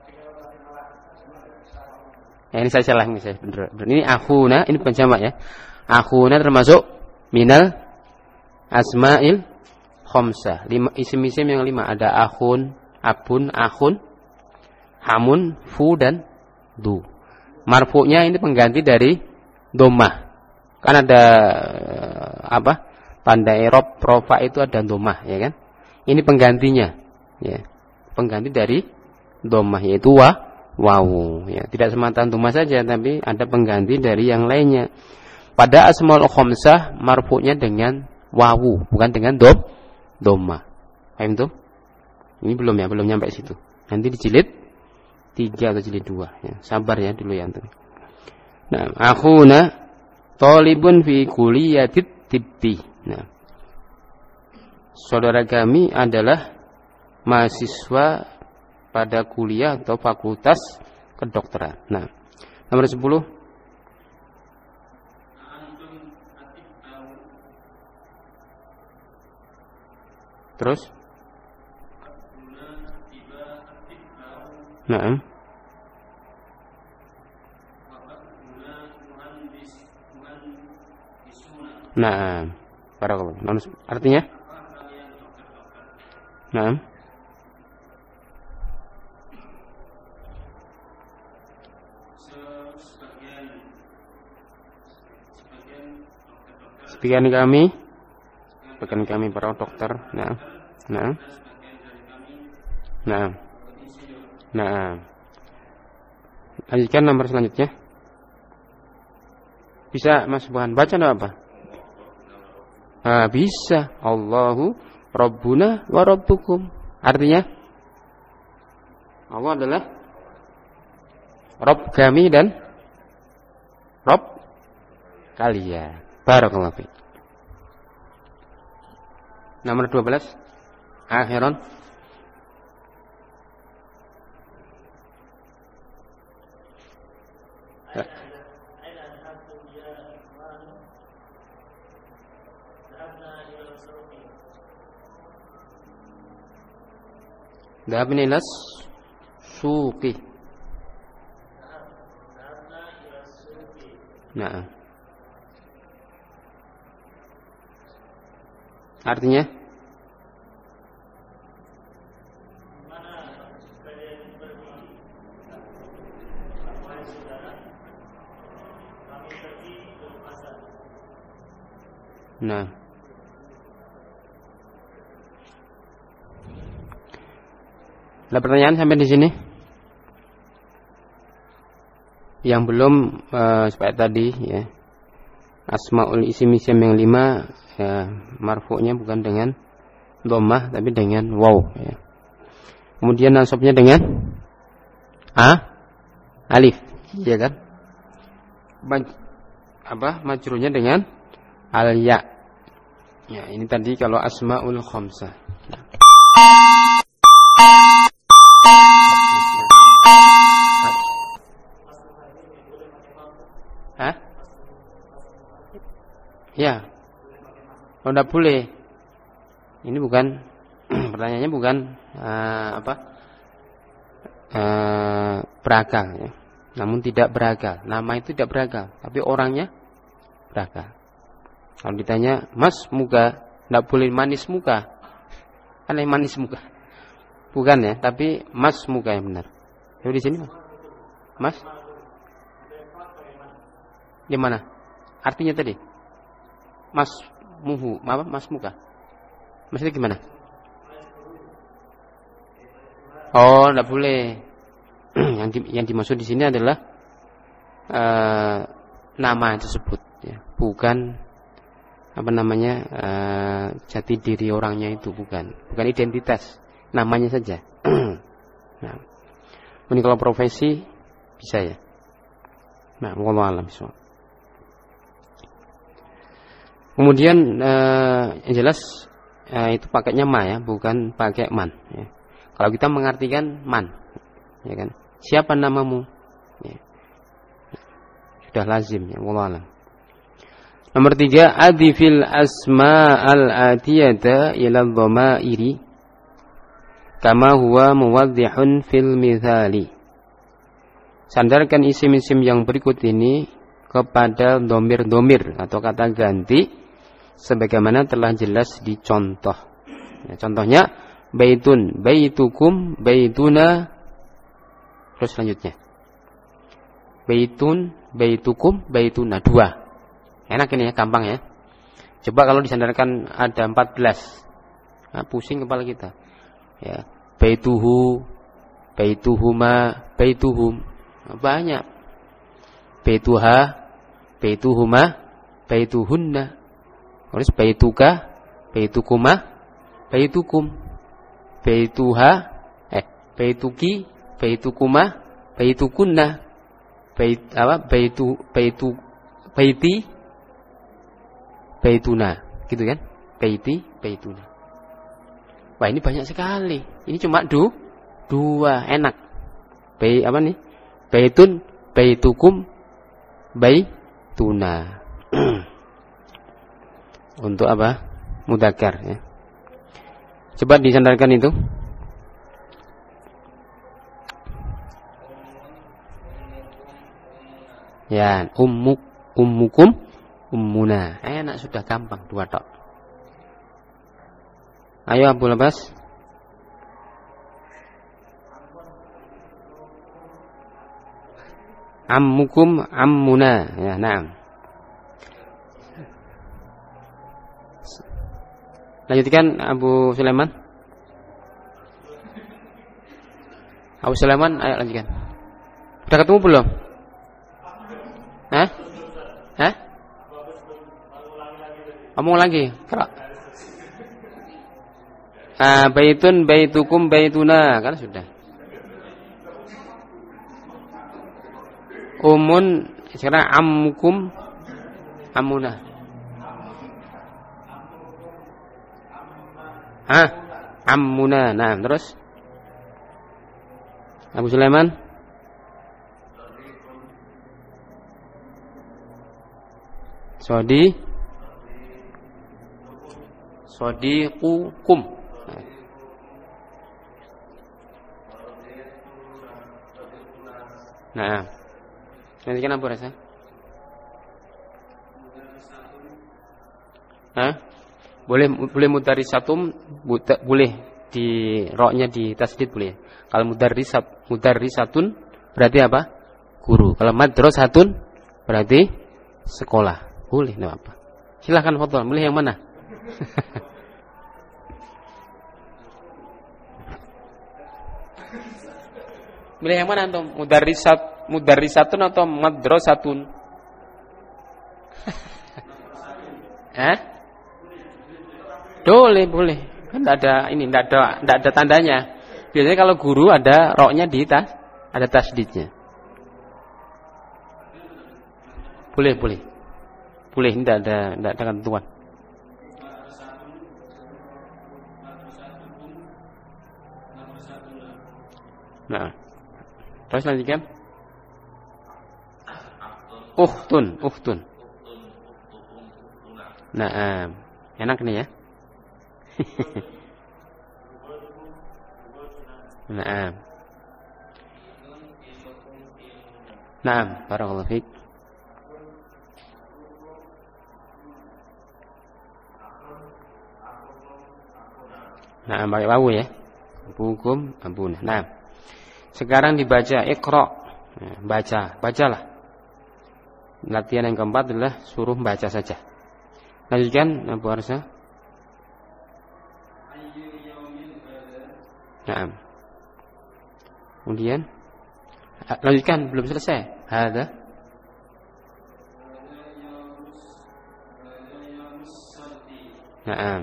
Ya ini saya salah ini saya bener. Ini ahuna, ini bukan jamak ya. Ahuna termasuk minal asma'il khamsah. Lima isim-isim yang lima, ada akhun, abun, akhun, hamun, fu dan du. Marfu'nya ini pengganti dari dhammah. Kan ada apa? Tanda i'rab rafa itu ada dhammah ya kan? Ini penggantinya ya. Pengganti dari dhammah yaitu wa wawu ya. Tidak semata dhammah saja tapi ada pengganti dari yang lainnya. Pada asmaul khamsah marfu'nya dengan wawu, bukan dengan dom dhammah. Paham tuh? Ini belum ya, belum nyampe situ. Nanti dijilid tiga atau jilid dua ya. Sabar ya dulu ya antum. Nah, akhuna talibun fi kuliyatit tibbi. Nah, saudara kami adalah mahasiswa pada kuliah atau fakultas kedokteran. Nah, nomor sepuluh. Terus? Nah. Nah, barakallahu. Artinya? Nah. Sebagian kami, sebagian kami para dokter. Nah. Nah. Nah. Nah, lanjutkan nomor selanjutnya. Bisa Mas Buhan baca enggak apa? Nah, bisa. Allahu Rabbuna wa Rabbukum. Artinya Allah adalah Rabb kami dan Rabb kalian. Barakallahu fiik. Nomor dua belas. Akhiran. Dhahabna ila suqi. Nah. Artinya Nah. Ada pertanyaan sampai di sini? Yang belum uh, seperti tadi ya. Asmaul isim-isim yang lima ya, marfu'nya bukan dengan dhammah tapi dengan waw ya. Kemudian nasabnya dengan a alif, ya kan? Maj- apa? Majrurnya dengan al ya. Ya, ini tadi kalau asmaul khamsah. Nah. Hah? Ya. Oh, tidak boleh. Ini bukan pertanyaannya bukan uh, apa? Uh, berakal ya. Namun tidak berakal. Nama itu tidak berakal, tapi orangnya berakal. Kalau ditanya, "Mas muka," tidak boleh manis muka. Kan yang manis muka. Bukan ya, tapi mas muka yang benar. Coba di sini, Mas. Mas? Di mana? Artinya tadi? Mas muhu, apa? Mas muka. Maksudnya gimana? Oh, tidak boleh. yang, di, yang dimaksud di sini adalah uh, nama tersebut, ya. Bukan apa namanya uh, jati diri orangnya itu, bukan, bukan identitas, namanya saja. Nah, ini kalau profesi bisa ya. Nah, wallahu a'lam bishawab. Kemudian uh, yang jelas uh, itu pakainya ma ya, bukan pakai man. Ya. Kalau kita mengartikan man, ya kan? Siapa namamu? Ya. Sudah lazim ya, wallahu a'lam. Nomor tiga, adifil asma al-atiyata ila dhamairi kama huwa muwaddihun fil mithali. Sandarkan isim-isim yang berikut ini kepada domir-domir atau kata ganti sebagaimana telah jelas di contoh. Ya, contohnya baitun, baitukum, baituna. Terus selanjutnya baitun, baitukum, baituna, dua. Enak ini ya, gampang ya. Coba kalau disandarkan ada empat belas, nah, pusing kepala kita. Ya, baituhu, baituhuma, baituhum, nah, banyak. Baituha, baituhuma, baituhunna. Terus baituka, baitukuma, baitukum. Baituha, eh, baituki, baitukuma, baitukunna. Bait apa? Baitu, baitu, baiti, baituna, gitu kan? Baiti, baituna. Wah, ini banyak sekali. Ini cuma du, dua, enak. Bait apa nih? Baitun, baitukum, baituna. Untuk apa? Mudzakkar ya. Coba disandarkan itu. Ya, ummuk, ummukum, ummuna. Enak, sudah gampang, dua tok. Ayo Abu Labas. Ammukum, ammuna. Ya, na'am. Lanjutkan Abu Sulaiman. Abu Sulaiman, ayo lanjutkan. Sudah ketemu belum? Hah? Hah? Omong lagi. Kalau ah, baitun, baitukum, baituna, kan sudah. Umun, sekarang ammukum, ammuna. Hah? Ammuna. Nah, terus Abu Sulaiman. Sodi Sodiqukum. Nah, nanti kan apa rasa? Hah? Boleh boleh mudarissatum, boleh di roknya di tasdid boleh. Kalau mudarrisat mudarrisatun berarti apa? Guru. Kalau madrasatun berarti sekolah. Boleh, enggak apa. Silakan foto, boleh yang mana? Milih yang mana antum? Mudarrisat, mudarrisatun atau madrasatun? Eh? Boleh, boleh. Kan enggak ada ini, enggak ada enggak ada tandanya. Biasanya kalau guru ada roknya di tas, ada tasdidnya. Boleh, boleh. Boleh, tidak ada tidak ada ketentuan. Nah, terus lanjutkan. Uhtun, uhtun. Nah, enak nih ya. Nah, nah, barakallahu fiik. Nah, pakai wawu ya. Bukum, abuna. Nah, sekarang dibaca iqra. Nah, baca, bacalah. Latihan yang keempat adalah suruh baca saja. Lanjutkan Abu Arsa. Nah, kemudian lanjutkan, belum selesai. Hada Naam.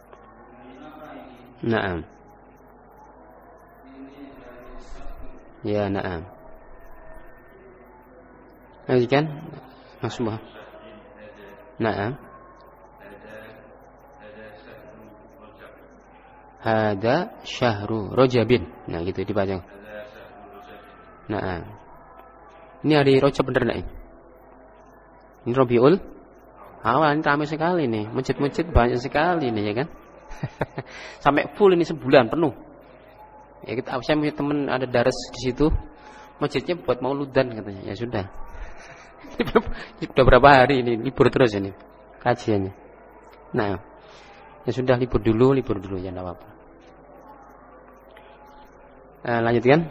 Naam. Ya, naam. Lanjutkan. Maksudnya. Naam. Hada syahru Rajabin. Nah, gitu dibaca. Naam. Ini hari Rajab bener enggak ini? Ini Rabiul Awal, ini ramai sekali nih. Masjid-masjid banyak sekali nih, ya kan? Sampai full ini sebulan penuh. Ya kita, saya punya teman ada daras di situ, masjidnya buat mauludan katanya. Ya sudah. Sudah berapa hari ini libur terus ini kajiannya. Nah, ya sudah libur dulu, libur dulu ya, enggak apa-apa. Nah, lanjutkan.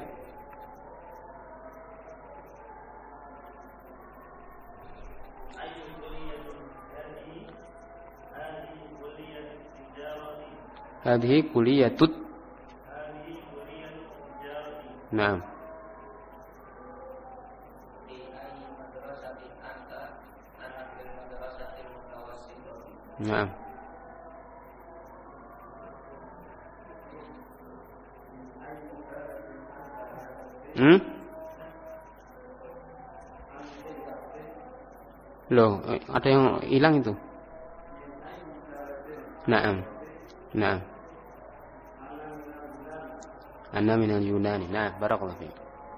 Hadhihi kuliyatut. Naam. Naam. Hmm? Loh, ada yang hilang itu. Naam. Naam. Ana minal Yunani. Nah, barakallahu fiik.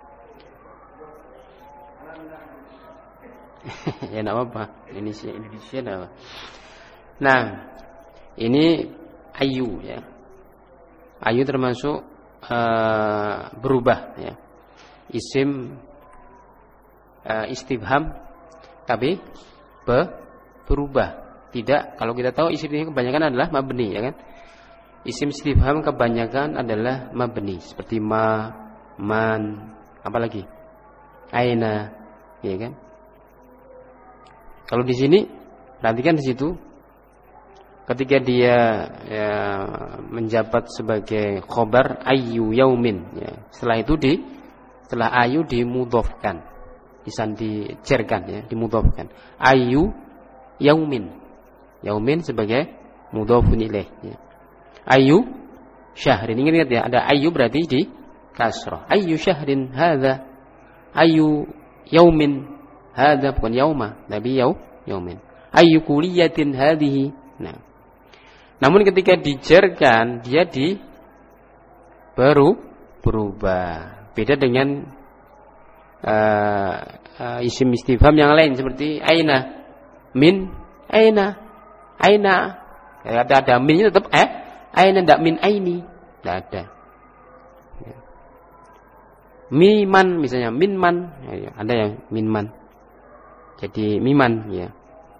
Ya enggak apa-apa. Ini Indonesia enggak apa. Nah, ini ayu ya. Ayu termasuk uh, berubah ya. Isim uh, istifham tapi be, berubah. Tidak, kalau kita tahu isim ini kebanyakan adalah mabni ya kan. Isim istifham kebanyakan adalah mabni seperti ma, man, apalagi aina, ya kan? Kalau di sini perhatikan di situ ketika dia ya, menjabat sebagai khobar ayu yaumin ya. Setelah itu di setelah ayu dimudhofkan, disandijerkan ya, dimudhofkan. Ayu yaumin. Yaumin sebagai mudhofun ilaih ya. Ayu syahrin. Ingat ya, ada ayu berarti di kasrah. Ayu syahrin hadza. Ayu yaumin hadza, bukan yauma, tapi yau yaumin. Ayu kuliyatin hadhihi. Nah. Namun ketika dijerkan dia di baru berubah. Beda dengan uh, uh, isim istifham yang lain seperti aina, min, aina, aina. Ya, ada ada min tetap eh aina, ndak min aini, ndak ada. Ya. Miman misalnya, minman, ya, ada yang minman. Jadi miman ya.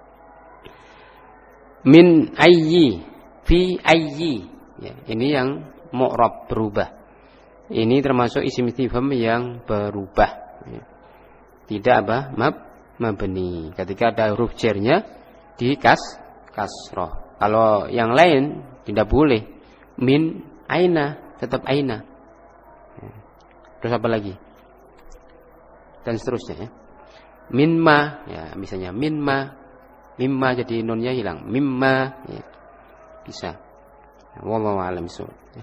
Min ayyi, fi ayyi. Ya, ini yang mu'rab berubah. Ini termasuk isim istifham yang berubah. Ya. Tidak apa? Mab mabni. Ketika ada huruf jarnya di kas kasroh. Kalau yang lain tidak boleh. Min aina, tetap aina. Terus apa lagi? Dan seterusnya ya. Min ma, ya misalnya min ma, mimma jadi nunnya hilang. Mimma, ya. Bisa. Wallahu a'lam bishawab. Ya.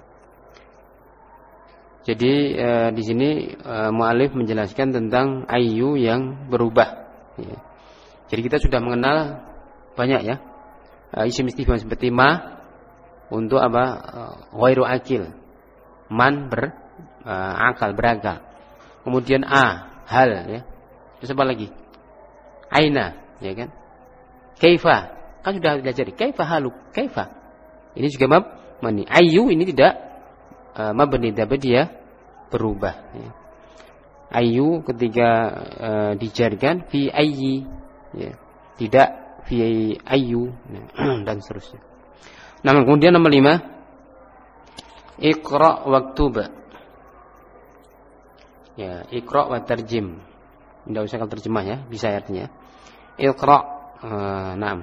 Jadi eh, di sini eh, mu'alif menjelaskan tentang ayu yang berubah. Ya. Jadi kita sudah mengenal banyak ya. Isim istifham seperti ma untuk apa? Ghairu akil. Man ber uh, akal, berakal. Kemudian a, hal ya. Terus apa lagi? Aina, ya kan? Kaifa. Kan sudah belajar. Kaifa haluk? Kaifa. Ini juga mab mani. Ayu ini tidak uh, mabni, tapi dia berubah ya. Ayu ketika uh, dijarkan fi ayyi ya. Tidak fi ayu dan seterusnya. Nah, kemudian nomor lima, Iqra waktuba. Ya, Iqra wa tarjim. Tidak usah kalau terjemah ya, bisa artinya. Iqra, uh, naam.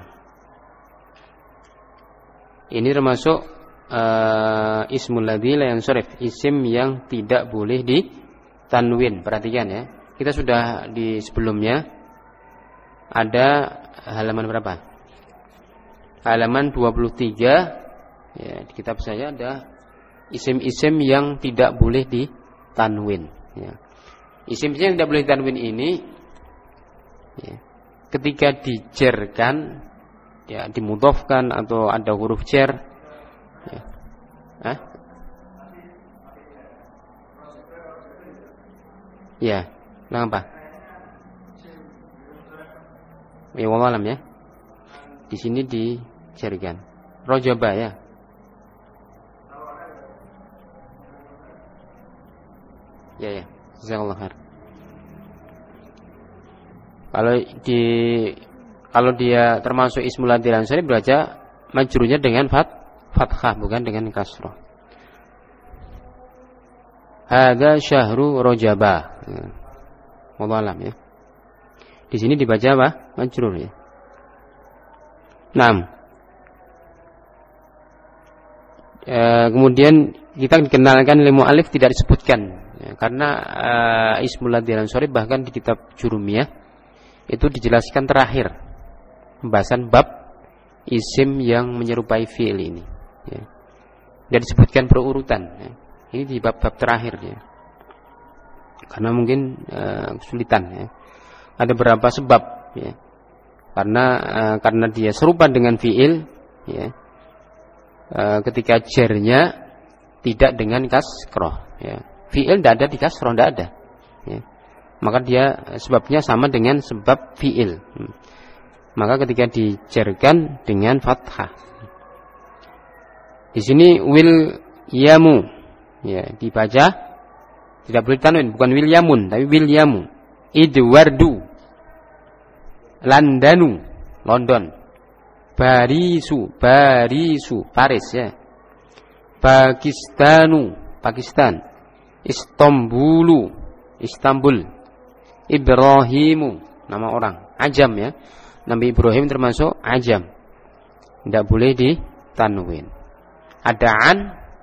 Ini termasuk uh, ismul ladzi la yansharif, isim yang tidak boleh ditanwin. Perhatikan ya. Kita sudah di sebelumnya ada halaman berapa? halaman dua puluh tiga ya, di kitab saya ada isim-isim yang tidak boleh ditanwin ya. Isim-isim yang tidak boleh ditanwin ini ya, ketika dijerkan ya, dimudhofkan atau ada huruf jar ya. Hah? Ya, kenapa? Ya, wallah alam ya. Di sini dijarkan. Rojaba ya. Ya ya. Jazakallahu khair. Kalau di kalau dia termasuk ismul ladzi ansari baca majrurnya dengan fat fathah bukan dengan kasrah. Hadza syahru rojaba. Wallahu alam ya. Di sini dibaca apa? Majrur ya. Naam. E, kemudian kita dikenalkan ilmu alif tidak disebutkan ya, karena e, ismul ladzi ansari bahkan di kitab Jurumiyah itu dijelaskan terakhir pembahasan bab isim yang menyerupai fi'il ini ya. Tidak disebutkan berurutan ya. Ini di bab-bab terakhir ya. Karena mungkin e, kesulitan ya. Ada beberapa sebab ya. Karena e, karena dia serupa dengan fi'il ya. E, ketika jarnya tidak dengan kasroh ya. Fi'il tidak ada di kasroh, tidak ada ya. Maka dia sebabnya sama dengan sebab fi'il. Maka ketika dijarkan dengan fathah. Di sini wil yamu ya, dibaca tidak boleh tanwin, bukan wil yamun tapi wil yamu. Idwardu, Landanu, London. Barisu, Barisu, Paris ya. Pakistanu, Pakistan. Istanbulu, Istanbul. Ibrahimu, nama orang, ajam ya. Nabi Ibrahim termasuk ajam. Tidak boleh ditanwin. Ada an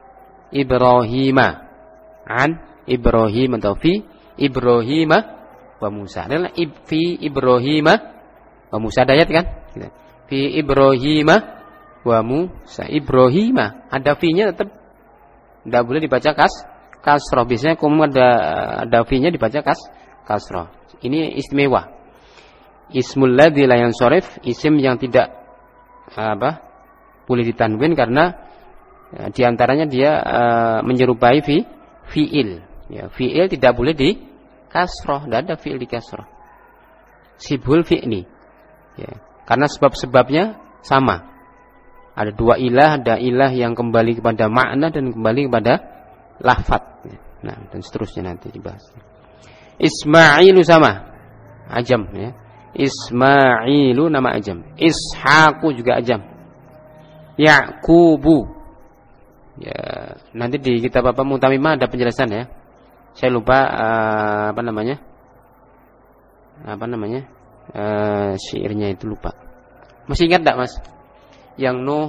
Ibrahima, an Ibrahim atau fi Ibrahima wa Musa. Adalah fi Ibrahima wa Musa, ada ayat kan? Fi Ibrahima wa Musa. Ibrahima ada fi-nya tetap tidak boleh dibaca kas kasroh. Biasanya kalau ada ada fi-nya dibaca kas kasroh. Ini istimewa. Ismul ladzi la yansharif, isim yang tidak apa? Boleh ditanwin karena ya, diantaranya dia uh, menyerupai fi fiil. Ya, fiil tidak boleh di kasroh, tidak ada fiil di kasroh. Sibhul fi'li. Ya, karena sebab-sebabnya sama. Ada dua ilah, ada ilah yang kembali kepada makna dan kembali kepada lafaz. Nah, dan seterusnya nanti dibahas. Ismailu sama, ajam ya. Ismailu nama ajam. Ishaqu juga ajam. Yaqubu. Ya, nanti di kitab apa Mutamimah ada penjelasan ya. Saya lupa uh, apa namanya? Apa namanya? Uh, syairnya itu lupa. Masih ingat enggak, Mas? Yang Nuh,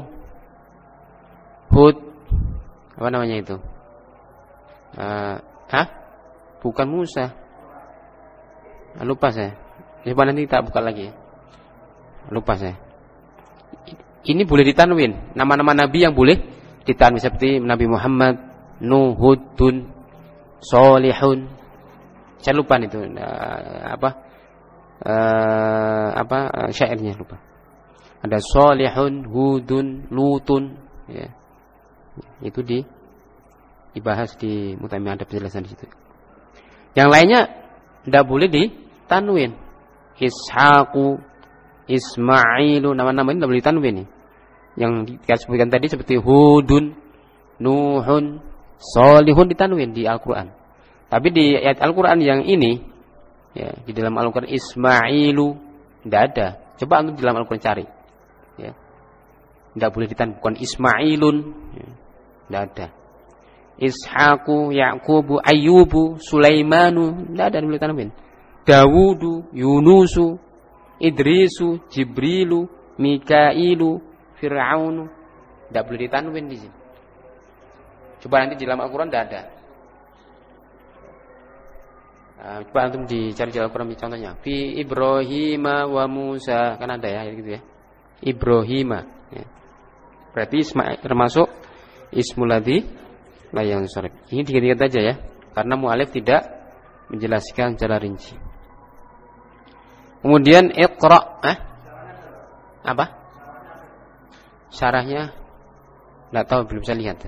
Hud, apa namanya itu? Uh, hah? Bukan Musa. Lupa saya. Coba nanti kita buka lagi ya. Lupa saya. Ini boleh ditanwin. Nama-nama nabi yang boleh ditanwin seperti Nabi Muhammad, Nuh, Hud, Tun, Solihun. Saya lupa itu uh, apa uh, apa uh, syairnya lupa. Ada Solihun, Hudun, Lutun ya. Itu di dibahas di Mutamimah, ada penjelasan di situ. Yang lainnya tidak boleh ditanwin. Ishaqu, Ismailu, nama-nama ini tidak boleh ditanwin. Yang disebutkan tadi seperti Hudun, Nuhun, Solihun ditanwin di Al-Quran. Tapi di ayat Al-Quran yang ini ya, di dalam Al-Quran Ismailu tidak ada. Coba untuk di dalam Al-Quran cari ya. Tidak boleh ditanwin, bukan Ismailun ya. Tidak ada. Ishaqu, Yaqubu, Ayyubu, Sulaimanu, tidak ada yang boleh ditanwin. Dawudu, Yunusu, Idrisu, Jibrilu, Mikailu, Fir'aunu, tidak boleh ditanwin di sini. Coba nanti di dalam Al-Quran tidak ada. Nah, coba antum dicari di Al-Quran contohnya. Fi Ibrahim wa Musa, kan ada ya gitu ya. Ibrahim, Ya. Berarti isma, termasuk ismul ladzi la yansarif. Ini dikit-dikit aja ya, karena mu'alif tidak menjelaskan secara rinci. Kemudian iqra, eh? Apa? Syarahnya enggak tahu, belum saya lihat.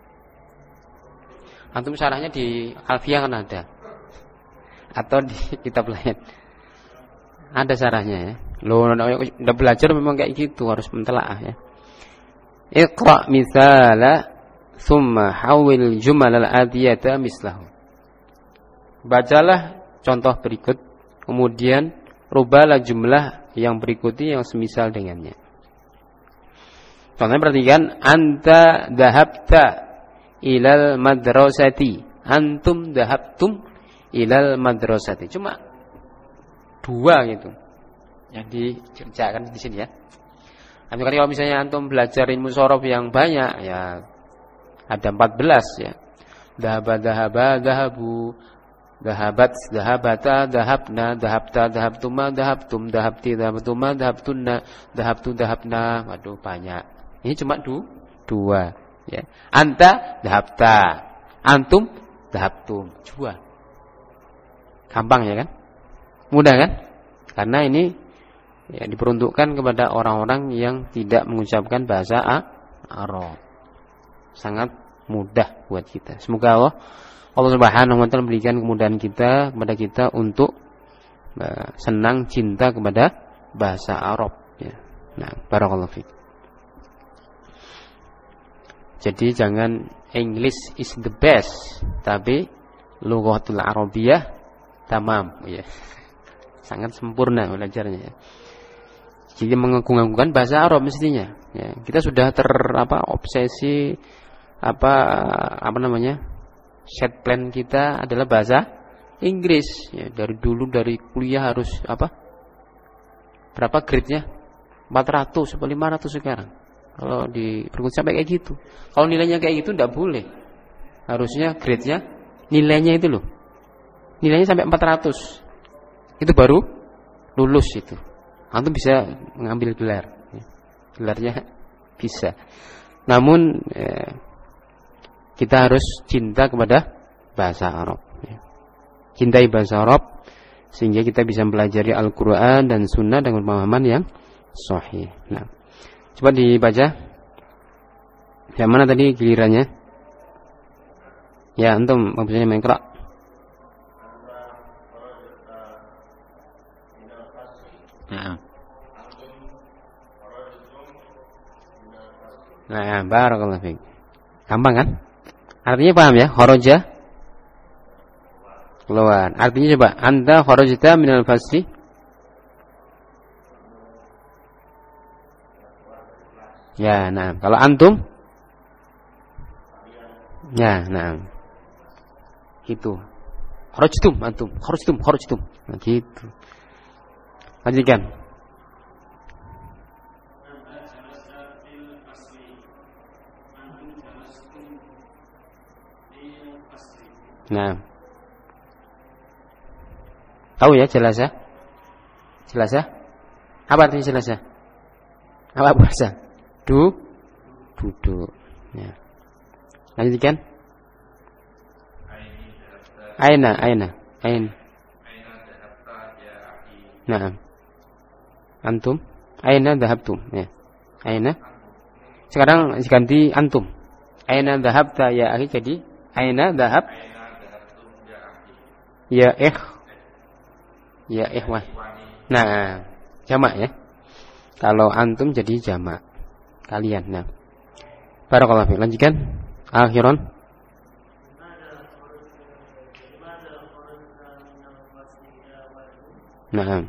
Antum syarahnya di Alfiyah kan ada. Atau di kitab lain. Ada syarahnya ya. Loh, udah belajar memang kayak gitu, harus mentelaah ya. Iqra misala thumma hawil jumal al-adiyata mislahu. Bacalah contoh berikut, kemudian rubahlah jumlah yang berikutnya yang semisal dengannya. Contohnya perhatikan, anta dhahabta ilal madrasati, antum dhahabtum ilal madrasati. Cuma dua gitu yang dikerjakan di sini ya. Nanti kalau misalnya antum belajar ilmu shorof yang banyak ya, ada empat belas ya. Dhahaba dhahaba dhahabu, dhahabat dhahabata dhahabna, dhahabta dhahabtuma dhahabtum, dhahabti dhahabtuma dhahabtunna, dhahabtu dhahabna. Waduh banyak. Ini cuma du, dua ya. Anta dhahabta, antum dhahabtum. Dua. Gampang ya kan? Mudah kan? Karena ini ya, diperuntukkan kepada orang-orang yang tidak mengucapkan bahasa Arab. Sangat mudah buat kita. Semoga Allah Allah Subhanahu wa taala memberikan kemudahan kita kepada kita untuk uh, senang cinta kepada bahasa Arab ya. Nah, barakallahu fiik. Jadi jangan English is the best, tapi lughatul Arabiyah tamam ya. Sangat sempurna belajarnya ya. Jadi mengagung-agungkan bahasa Arab mestinya ya. Kita sudah ter apa obsesi apa apa namanya? Set plan kita adalah bahasa Inggris ya. Dari dulu dari kuliah harus apa? Berapa grade-nya? empat ratus atau lima ratus sekarang. Kalau di perguruan sampai kayak gitu. Kalau nilainya kayak gitu enggak boleh. Harusnya grade-nya nilainya itu loh. Nilainya sampai empat ratus. Itu baru lulus itu. Antum bisa mengambil gelar. Gelarnya bisa. Namun eh, kita harus cinta kepada bahasa Arab. Cintai bahasa Arab sehingga kita bisa mempelajari Al-Quran dan Sunnah dengan pemahaman yang sahih. Nah, coba dibaca. Yang mana tadi gilirannya? Ya, antum maksudnya mengkrak. Nah, nah, barakallahu fiik. Gampang kan? Artinya paham ya? Kharaja keluar. Artinya coba, anta kharajta minal fasli. Ya, nah. Kalau antum? Ya, nah. Gitu. Kharajtum antum, kharajtum, kharajtum. Nah, gitu. Lanjutkan. Nah, tahu ya jelas ya? Jelas ya? Apa artinya jelas ya? Apa bahasa? Du, duduk. Ya. Lanjutkan. Aina, aina, ain. Nah, antum. Aina dhahabtum. Ya. Aina. Sekarang ganti antum. Aina dhahabta ya akhi, jadi aina dhahab. Ya eh, ya ikhwah. Nah, jamak ya. Kalau antum jadi jamak kalian. Nah, barakallahu fiik. Lanjutkan. Akhiran. Nah.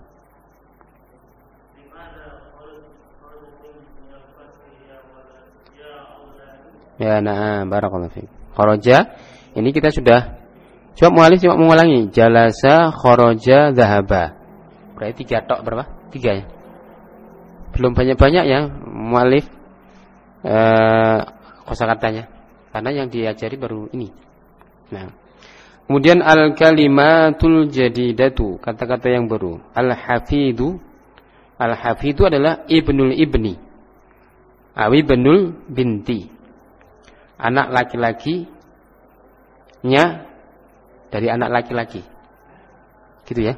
Ya, nah, barakallahu fiik. Kharaja. Ini kita sudah. Coba mu'alif cuma mengulangi. Jalasa, kharaja, dhahaba. Berarti tiga tok berapa? Tiga ya. Belum banyak-banyak ya mu'alif eh, kosakatanya. Karena yang diajari baru ini. Nah. Kemudian al-kalimatul jadidatu. Kata-kata yang baru. Al-hafidu. Al-hafidu adalah ibnul ibni. Awi benul binti. Anak laki-lakinya dari anak laki-laki. Gitu ya.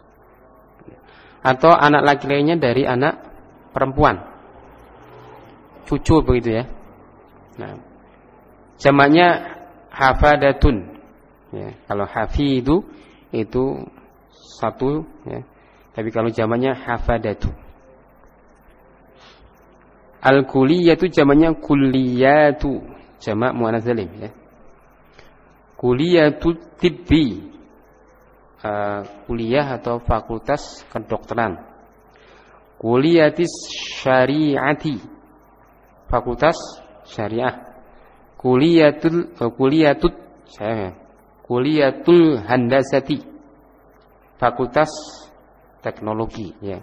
Atau anak laki-lakinya dari anak perempuan. Cucu begitu ya. Nah, jamaknya hafadatun. Ya, kalau hafidu itu satu ya. Tapi kalau jamaknya hafadatu. Al-kuliyatu jamaknya kulliyatu, jamak muannats salim ya. Kuliyatu tibbi, uh, kuliah atau fakultas kedokteran. Kuliyatis syariati, fakultas syariah. Kuliyatul uh, kuliyatut saya kuliyatul handasati, fakultas teknologi ya.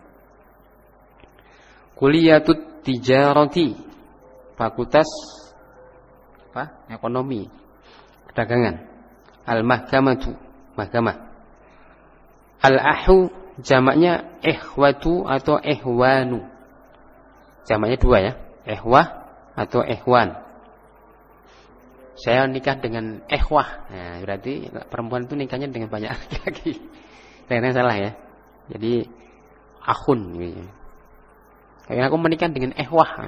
Kuliyatut tijarati, fakultas apa? Ekonomi, perdagangan. Al-mahkamatu, mahkamah. Al-ahu jamaknya ikhwatu atau ihwanu. Jamaknya dua ya, ihwah atau ihwan. Saya nikah dengan ikhwah. Nah, berarti perempuan itu nikahnya dengan banyak laki-laki. Ternyata salah ya. Jadi akhun gitu. Kayak aku menikah dengan ehwah.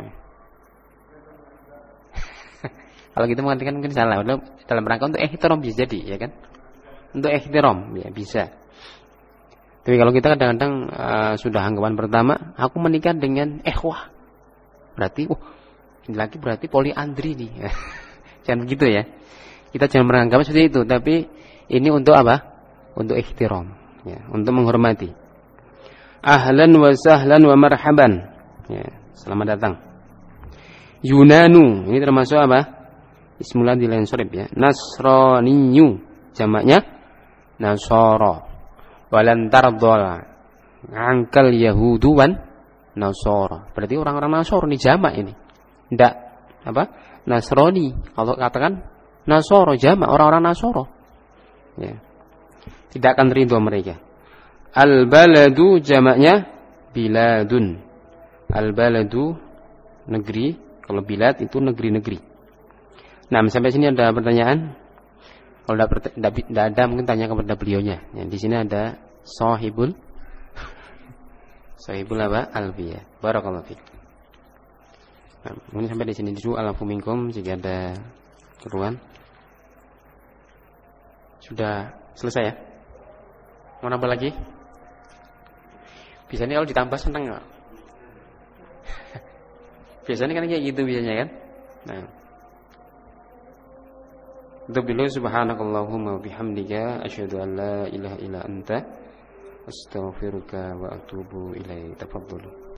Kalau kita mengatakan mungkin salah. Dalam rangka untuk ihtiram bisa jadi, ya kan? Untuk ihtiram ya bisa. Tapi kalau kita kadang-kadang uh, sudah anggapan pertama, aku menikah dengan ehwah. Berarti, uh, ini lagi berarti poliandri nih. Jangan begitu ya. Kita jangan menganggap seperti itu. Tapi ini untuk apa? Untuk ihtiram, ya, untuk menghormati. Ahlan wa sahlan wa marhaban. Ya, selamat datang. Yunanu, ini termasuk apa? Ismulan di lain sorib ya. Nasraniyu, jamaknya Nasara. Walan tardol angkal Yahudu wan Nasara. Berarti orang-orang Nasara ini jamak ini. Tidak apa? Nasrani. Kalau katakan Nasara jamak orang-orang Nasara. Ya. Tidak akan ridho mereka. Al-baladu jamaknya biladun. Al-baladu negeri, kalau bilad itu negeri-negeri. Nah, sampai sini ada pertanyaan. Kalau tidak ada mungkin tanya kepada beliaunya. Ya, di sini ada sahibul sahibul apa? Alfiyah. Barakallahu fiik. Nah, mungkin sampai di sini dulu. Alafu minkum, jika ada keluhan. Sudah selesai ya? Mau nambah lagi? Biasanya kalau ditambah senang enggak? Biasanya kan kayak gitu biasanya kan. Nah. Dobilu subhanakallahumma bihamdika asyhadu an la ilaha illa anta astaghfiruka wa atubu ilaik. Tafadhalu.